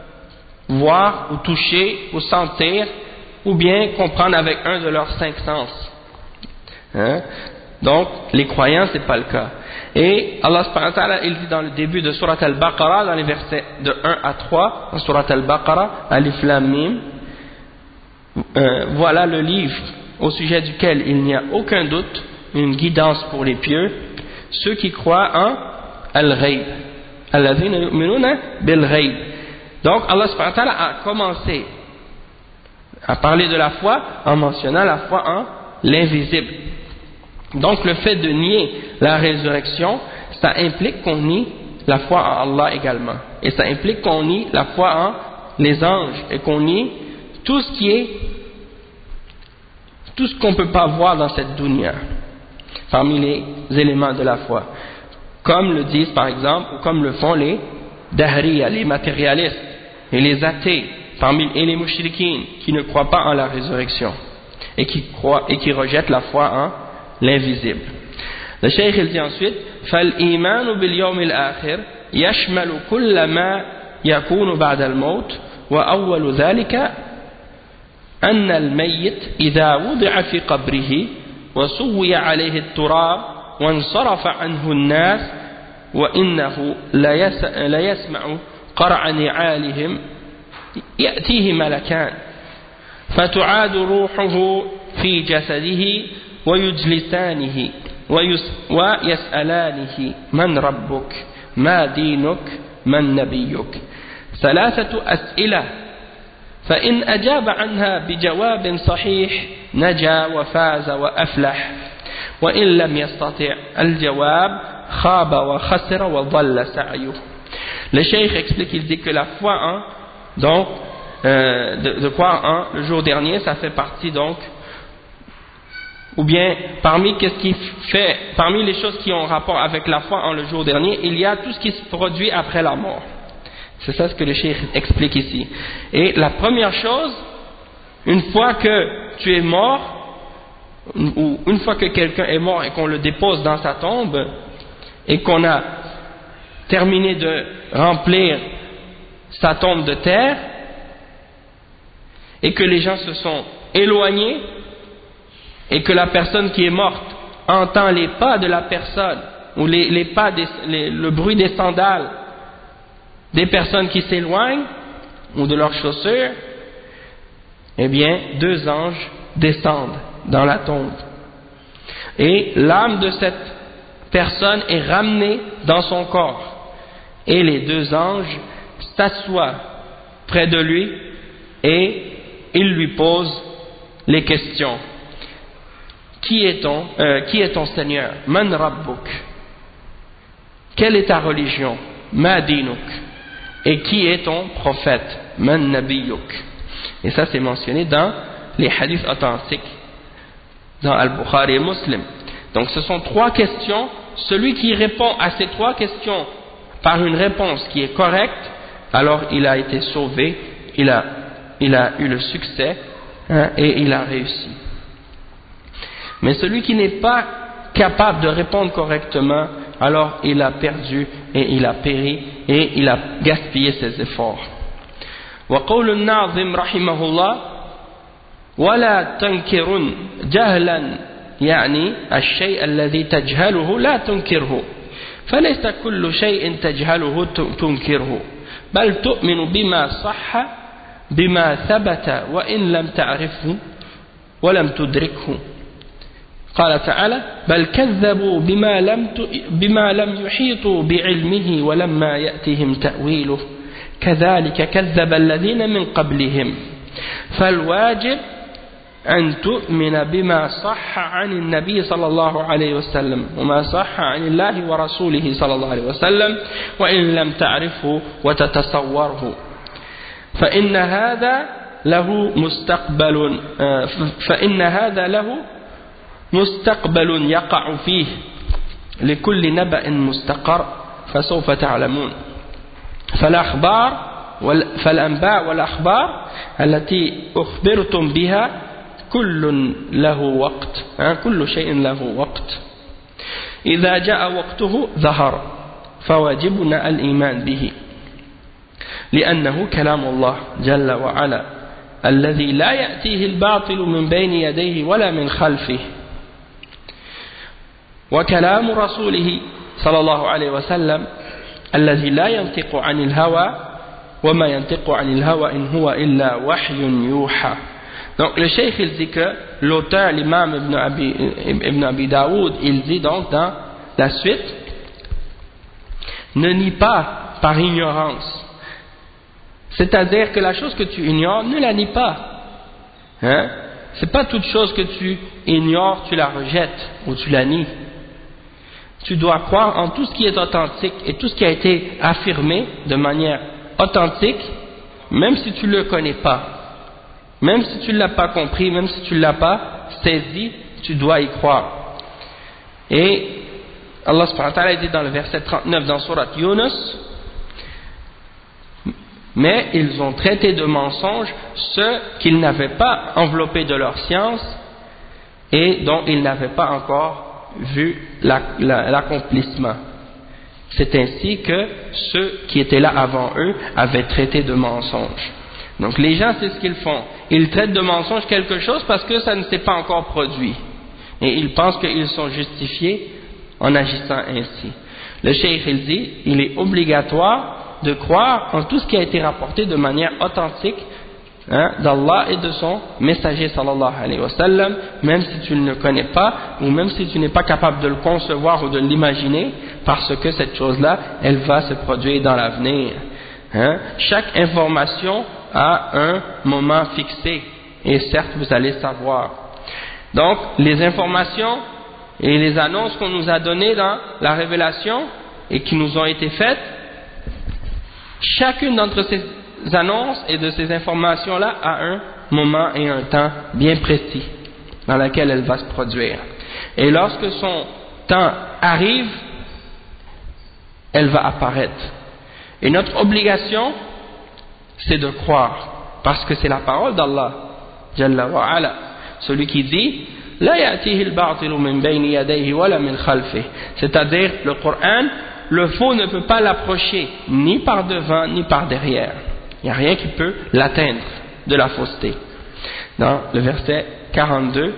voir ou toucher ou sentir ou bien comprendre avec un de leurs cinq sens. Hein? Donc, les croyants, c'est pas le cas. Et Allah subhanahu wa ta'ala, il dit dans le début de Surat al-Baqarah, dans les versets de un à trois, dans Surat al-Baqarah, Alif Lam Mim, euh, voilà le livre au sujet duquel il n'y a aucun doute, une guidance pour les pieux, ceux qui croient en al-Ghayb. Alladhina yu'minuna bil-Ghayb. Donc, Allah subhanahu wa ta'ala a commencé à parler de la foi en mentionnant la foi en l'invisible. Donc le fait de nier la résurrection, ça implique qu'on nie la foi en Allah également. Et ça implique qu'on nie la foi en les anges et qu'on nie tout ce qui est, tout ce qu'on ne peut pas voir dans cette dunya, parmi les éléments de la foi. Comme le disent par exemple, ou comme le font les dahriya, les matérialistes et les athées, parmi et les mushrikines qui ne croient pas en la résurrection et qui croient et qui rejettent la foi en l'invisible. Le cheikh il dit ensuite فالإيمان باليوم الآخر يشمل كل ما يكون بعد الموت وأول ذلك أن الميت إذا وضع في قبره وسوي عليه التراب وانصرف عنه الناس وإنه لا يسمع قرع نعالهم يأتيه ملكان فتعاد روحه في جسده ويجلسانه ويسألانه من ربك ما دينك من نبيك ثلاثة أسئلة فإن أجاب عنها بجواب صحيح نجا وفاز وأفلح وإن لم يستطع الجواب خاب وخسر وضل سعيه. Le cheikh explique, il dit que la foi en donc euh, de, de croire en le jour dernier, ça fait partie donc, ou bien parmi qu'est-ce qui fait, parmi les choses qui ont rapport avec la foi en le jour dernier, il y a tout ce qui se produit après la mort. C'est ça ce que le cheikh explique ici. Et la première chose, une fois que tu es mort, ou une fois que quelqu'un est mort et qu'on le dépose dans sa tombe, et qu'on a terminé de remplir sa tombe de terre, et que les gens se sont éloignés, et que la personne qui est morte entend les pas de la personne, ou les, les pas des, les, le bruit des sandales des personnes qui s'éloignent, ou de leurs chaussures, eh bien, deux anges descendent dans la tombe. Et l'âme de cette personne est ramenée dans son corps. Et les deux anges s'assoient près de lui et ils lui posent les questions. Qui est ton, euh, qui est ton Seigneur? Man Rabbuk? Quelle est ta religion? Ma dinuk? Et qui est ton prophète? Man Nabiyuk? Et ça c'est mentionné dans les hadiths authentiques, dans Al-Bukhari et Muslim. Donc ce sont trois questions. Celui qui répond à ces trois questions par une réponse qui est correcte, alors il a été sauvé, il a, il a eu le succès, hein, et il a réussi. Mais celui qui n'est pas capable de répondre correctement, alors il a perdu et il a péri et il a gaspillé ses efforts. وقول الناظم رحمه الله ولا تنكرن جهلا يعني الشيء الذي تجهله لا تنكره فليس كل شيء تجهله تنكره بل تؤمن بما صح بما ثبت وإن لم تعرفه ولم تدركه. قال تعالى بل كذبوا بما لم بما لم يحيطوا بعلمه ولما يأتهم تأويله كذلك كذب الذين من قبلهم فالواجب أن تؤمن بما صح عن النبي صلى الله عليه وسلم وما صح عن الله ورسوله صلى الله عليه وسلم وإن لم تعرفه وتتصوره فإن هذا له مستقبل فإن هذا له مستقبل يقع فيه لكل نبأ مستقر فسوف تعلمون فالأخبار فالأنباء والأخبار التي أخبرتم بها كل له وقت كل شيء له وقت إذا جاء وقته ظهر فواجبنا الإيمان به لأنه كلام الله جل وعلا الذي لا يأتيه الباطل من بين يديه ولا من خلفه وكلام رسوله صلى الله عليه وسلم الذي لا ينطق عن الهوى وما ينطق عن الهوى إن هو إلا وحي يوحى. Donc le cheikh il dit que l'auteur, l'imam Ibn Abi, Ibn Abi Daoud, il dit donc dans la suite, ne nie pas par ignorance, c'est-à-dire que la chose que tu ignores, ne la nie pas, hein? C'est pas toute chose que tu ignores, tu la rejettes ou tu la nies. Tu dois croire en tout ce qui est authentique et tout ce qui a été affirmé de manière authentique, même si tu ne le connais pas, même si tu ne l'as pas compris, même si tu ne l'as pas saisi, tu dois y croire. Et Allah subhanahu wa ta'ala dit dans le verset trente-neuf dans Surat Yunus, mais ils ont traité de mensonges ceux qu'ils n'avaient pas enveloppés de leur science et dont ils n'avaient pas encore vu l'accomplissement. C'est ainsi que ceux qui étaient là avant eux avaient traité de mensonges. Donc les gens, c'est ce qu'ils font. Ils traitent de mensonge quelque chose parce que ça ne s'est pas encore produit. Et ils pensent qu'ils sont justifiés en agissant ainsi. Le cheikh il dit, il est obligatoire de croire en tout ce qui a été rapporté de manière authentique, hein, d'Allah et de son messager sallallahu alayhi wa sallam, même si tu ne le connais pas ou même si tu n'es pas capable de le concevoir ou de l'imaginer, parce que cette chose-là, elle va se produire dans l'avenir. Hein. Chaque information a un moment fixé et certes vous allez savoir. Donc les informations et les annonces qu'on nous a données dans la révélation et qui nous ont été faites, chacune d'entre ces annonces et de ces informations-là a un moment et un temps bien précis dans lequel elle va se produire. Et lorsque son temps arrive, elle va apparaître. Et notre obligation, c'est de croire, parce que c'est la parole d'Allah, Jalla wa ala, celui qui dit La ya'tihi al-ba'tilu min bayni yadayhi wa la min khalfihi, c'est-à-dire le Coran, le faux ne peut pas l'approcher ni par devant ni par derrière. Il n'y a rien qui peut l'atteindre de la fausseté. Dans le verset quarante-deux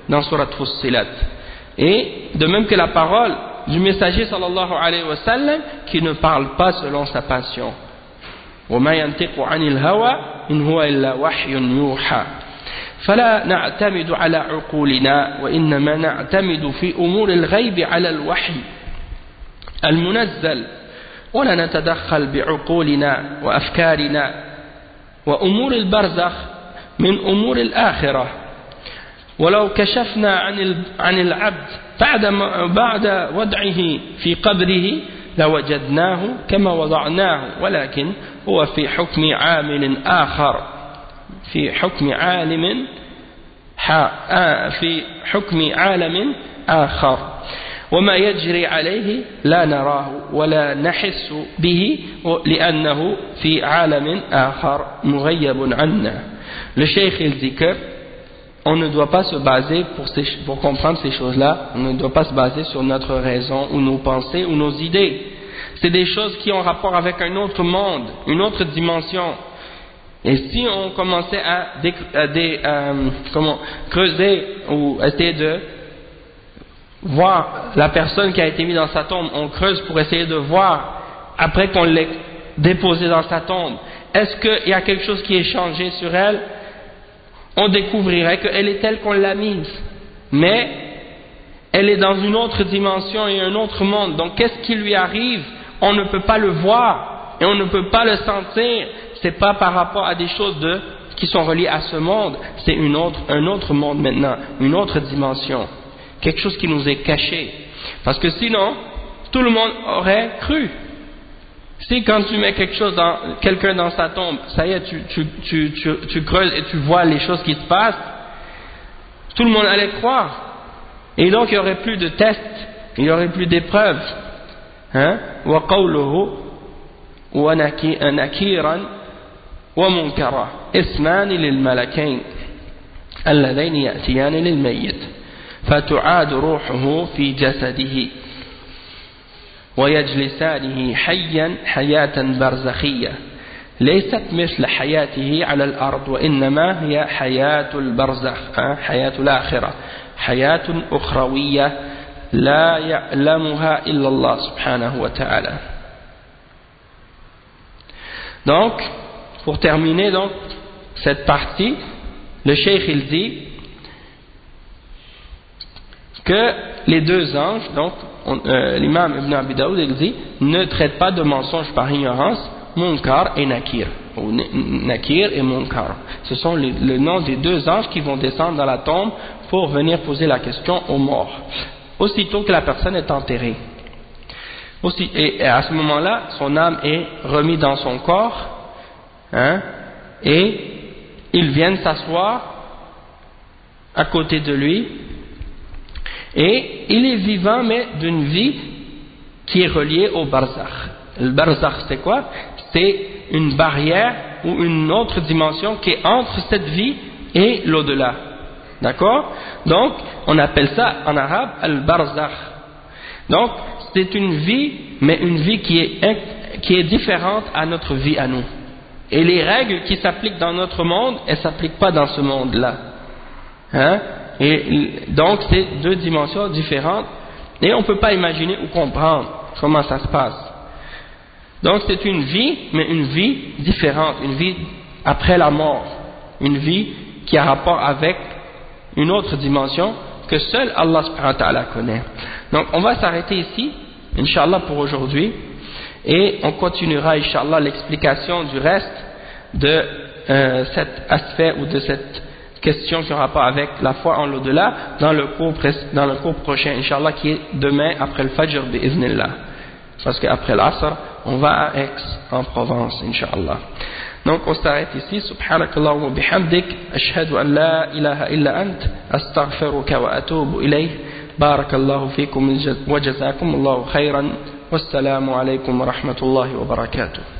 dans Surat Fussilat. Et de même que la parole du messager sallallahu alayhi wa sallam qui ne parle pas selon sa passion. وَمَا يَنْتِقُ عَنِ الْهَوَى إِنْ هُوَ إِلَّا وَحْيٌ يُوحَى فلا نعتمد على عقولنا وإنما نعتمد في أمور الغيب على الوحي المنزل ولا نتدخل بعقولنا وأفكارنا وأمور البرزخ من أمور الآخرة ولو كشفنا عن عن العبد بعد بعد وضعه في قبره لوجدناه كما وضعناه ولكن هو في حكم عامل آخر في حكم عالم في حكم عالم آخر وما يجري عليه لا نراه ولا نحس به لأنه في عالم آخر مغيب عنا. Le cheikh il dit que on ne doit pas se baser pour, ces, pour comprendre ces choses-là, on ne doit pas se baser sur notre raison ou nos pensées ou nos idées. C'est des choses qui ont rapport avec un autre monde, une autre dimension. Et si on commençait à, dé, à dé, euh, comment, creuser ou essayer de voir la personne qui a été mise dans sa tombe, on creuse pour essayer de voir, après qu'on l'ait déposée dans sa tombe, est-ce qu'il y a quelque chose qui est changé sur elle? On découvrirait qu'elle est telle qu'on l'a mise. Mais elle est dans une autre dimension et un autre monde. Donc qu'est-ce qui lui arrive? On ne peut pas le voir et on ne peut pas le sentir. C'est pas par rapport à des choses de, qui sont reliées à ce monde, c'est une autre, un autre monde maintenant, une autre dimension, quelque chose qui nous est caché. Parce que sinon, tout le monde aurait cru. Si quand tu mets quelque chose dans, quelqu'un dans sa tombe, ça y est, tu, tu, tu, tu, tu creuses et tu vois les choses qui se passent, tout le monde allait croire. Et donc il n'y aurait plus de tests, il n'y aurait plus d'épreuves. Hein? Wa qawluhu wa nakiran ومنكرا اسمان للملكين اللذين يأتيان للميت فتعاد روحه في جسده ويجلسانه حيا حياة برزخية ليست مثل حياته على الأرض وإنما هي حياة البرزخ حياة الآخرة حياة أخروية لا يعلمها إلا الله سبحانه وتعالى. Donc pour terminer donc cette partie, le cheikh il dit que les deux anges, donc euh, l'imam Ibn Abi Daoud il dit, ne traitent pas de mensonge par ignorance, Munkar et Nakir, ou Nakir et Munkar. Ce sont les, le nom des deux anges qui vont descendre dans la tombe pour venir poser la question aux morts, aussitôt que la personne est enterrée. Aussi, et, et à ce moment-là, son âme est remise dans son corps. Hein, et ils viennent s'asseoir à côté de lui et il est vivant mais d'une vie qui est reliée au barzakh. Le barzakh c'est quoi? C'est une barrière ou une autre dimension qui est entre cette vie et l'au-delà, d'accord? Donc on appelle ça en arabe al-barzakh. Donc c'est une vie mais une vie qui est, qui est différente à notre vie à nous. Et les règles qui s'appliquent dans notre monde, elles ne s'appliquent pas dans ce monde-là. Hein? Et donc, c'est deux dimensions différentes. Et on ne peut pas imaginer ou comprendre comment ça se passe. Donc, c'est une vie, mais une vie différente. Une vie après la mort. Une vie qui a rapport avec une autre dimension que seul Allah subhanahu wa ta'ala connaît. Donc, on va s'arrêter ici, Inch'Allah, pour aujourd'hui. Et on continuera, Inch'Allah, l'explication du reste de euh, cet aspect ou de cette question qui a rapport avec la foi en l'au-delà dans le cours, dans le cours prochain, Inch'Allah, qui est demain après le Fajr, bi'idhnillah. Parce qu'après l'Asr, on va à Aix, en Provence, Inch'Allah. Donc on s'arrête ici. Subhanakallahu wa bihamdik, ashhadu an la ilaha illa ant, astaghfiruka wa atubu ilayh. Barakallahu fikum wa jazakum Allahu khayran. Wassalamu alaykum wa rahmatullahi wa barakatuh.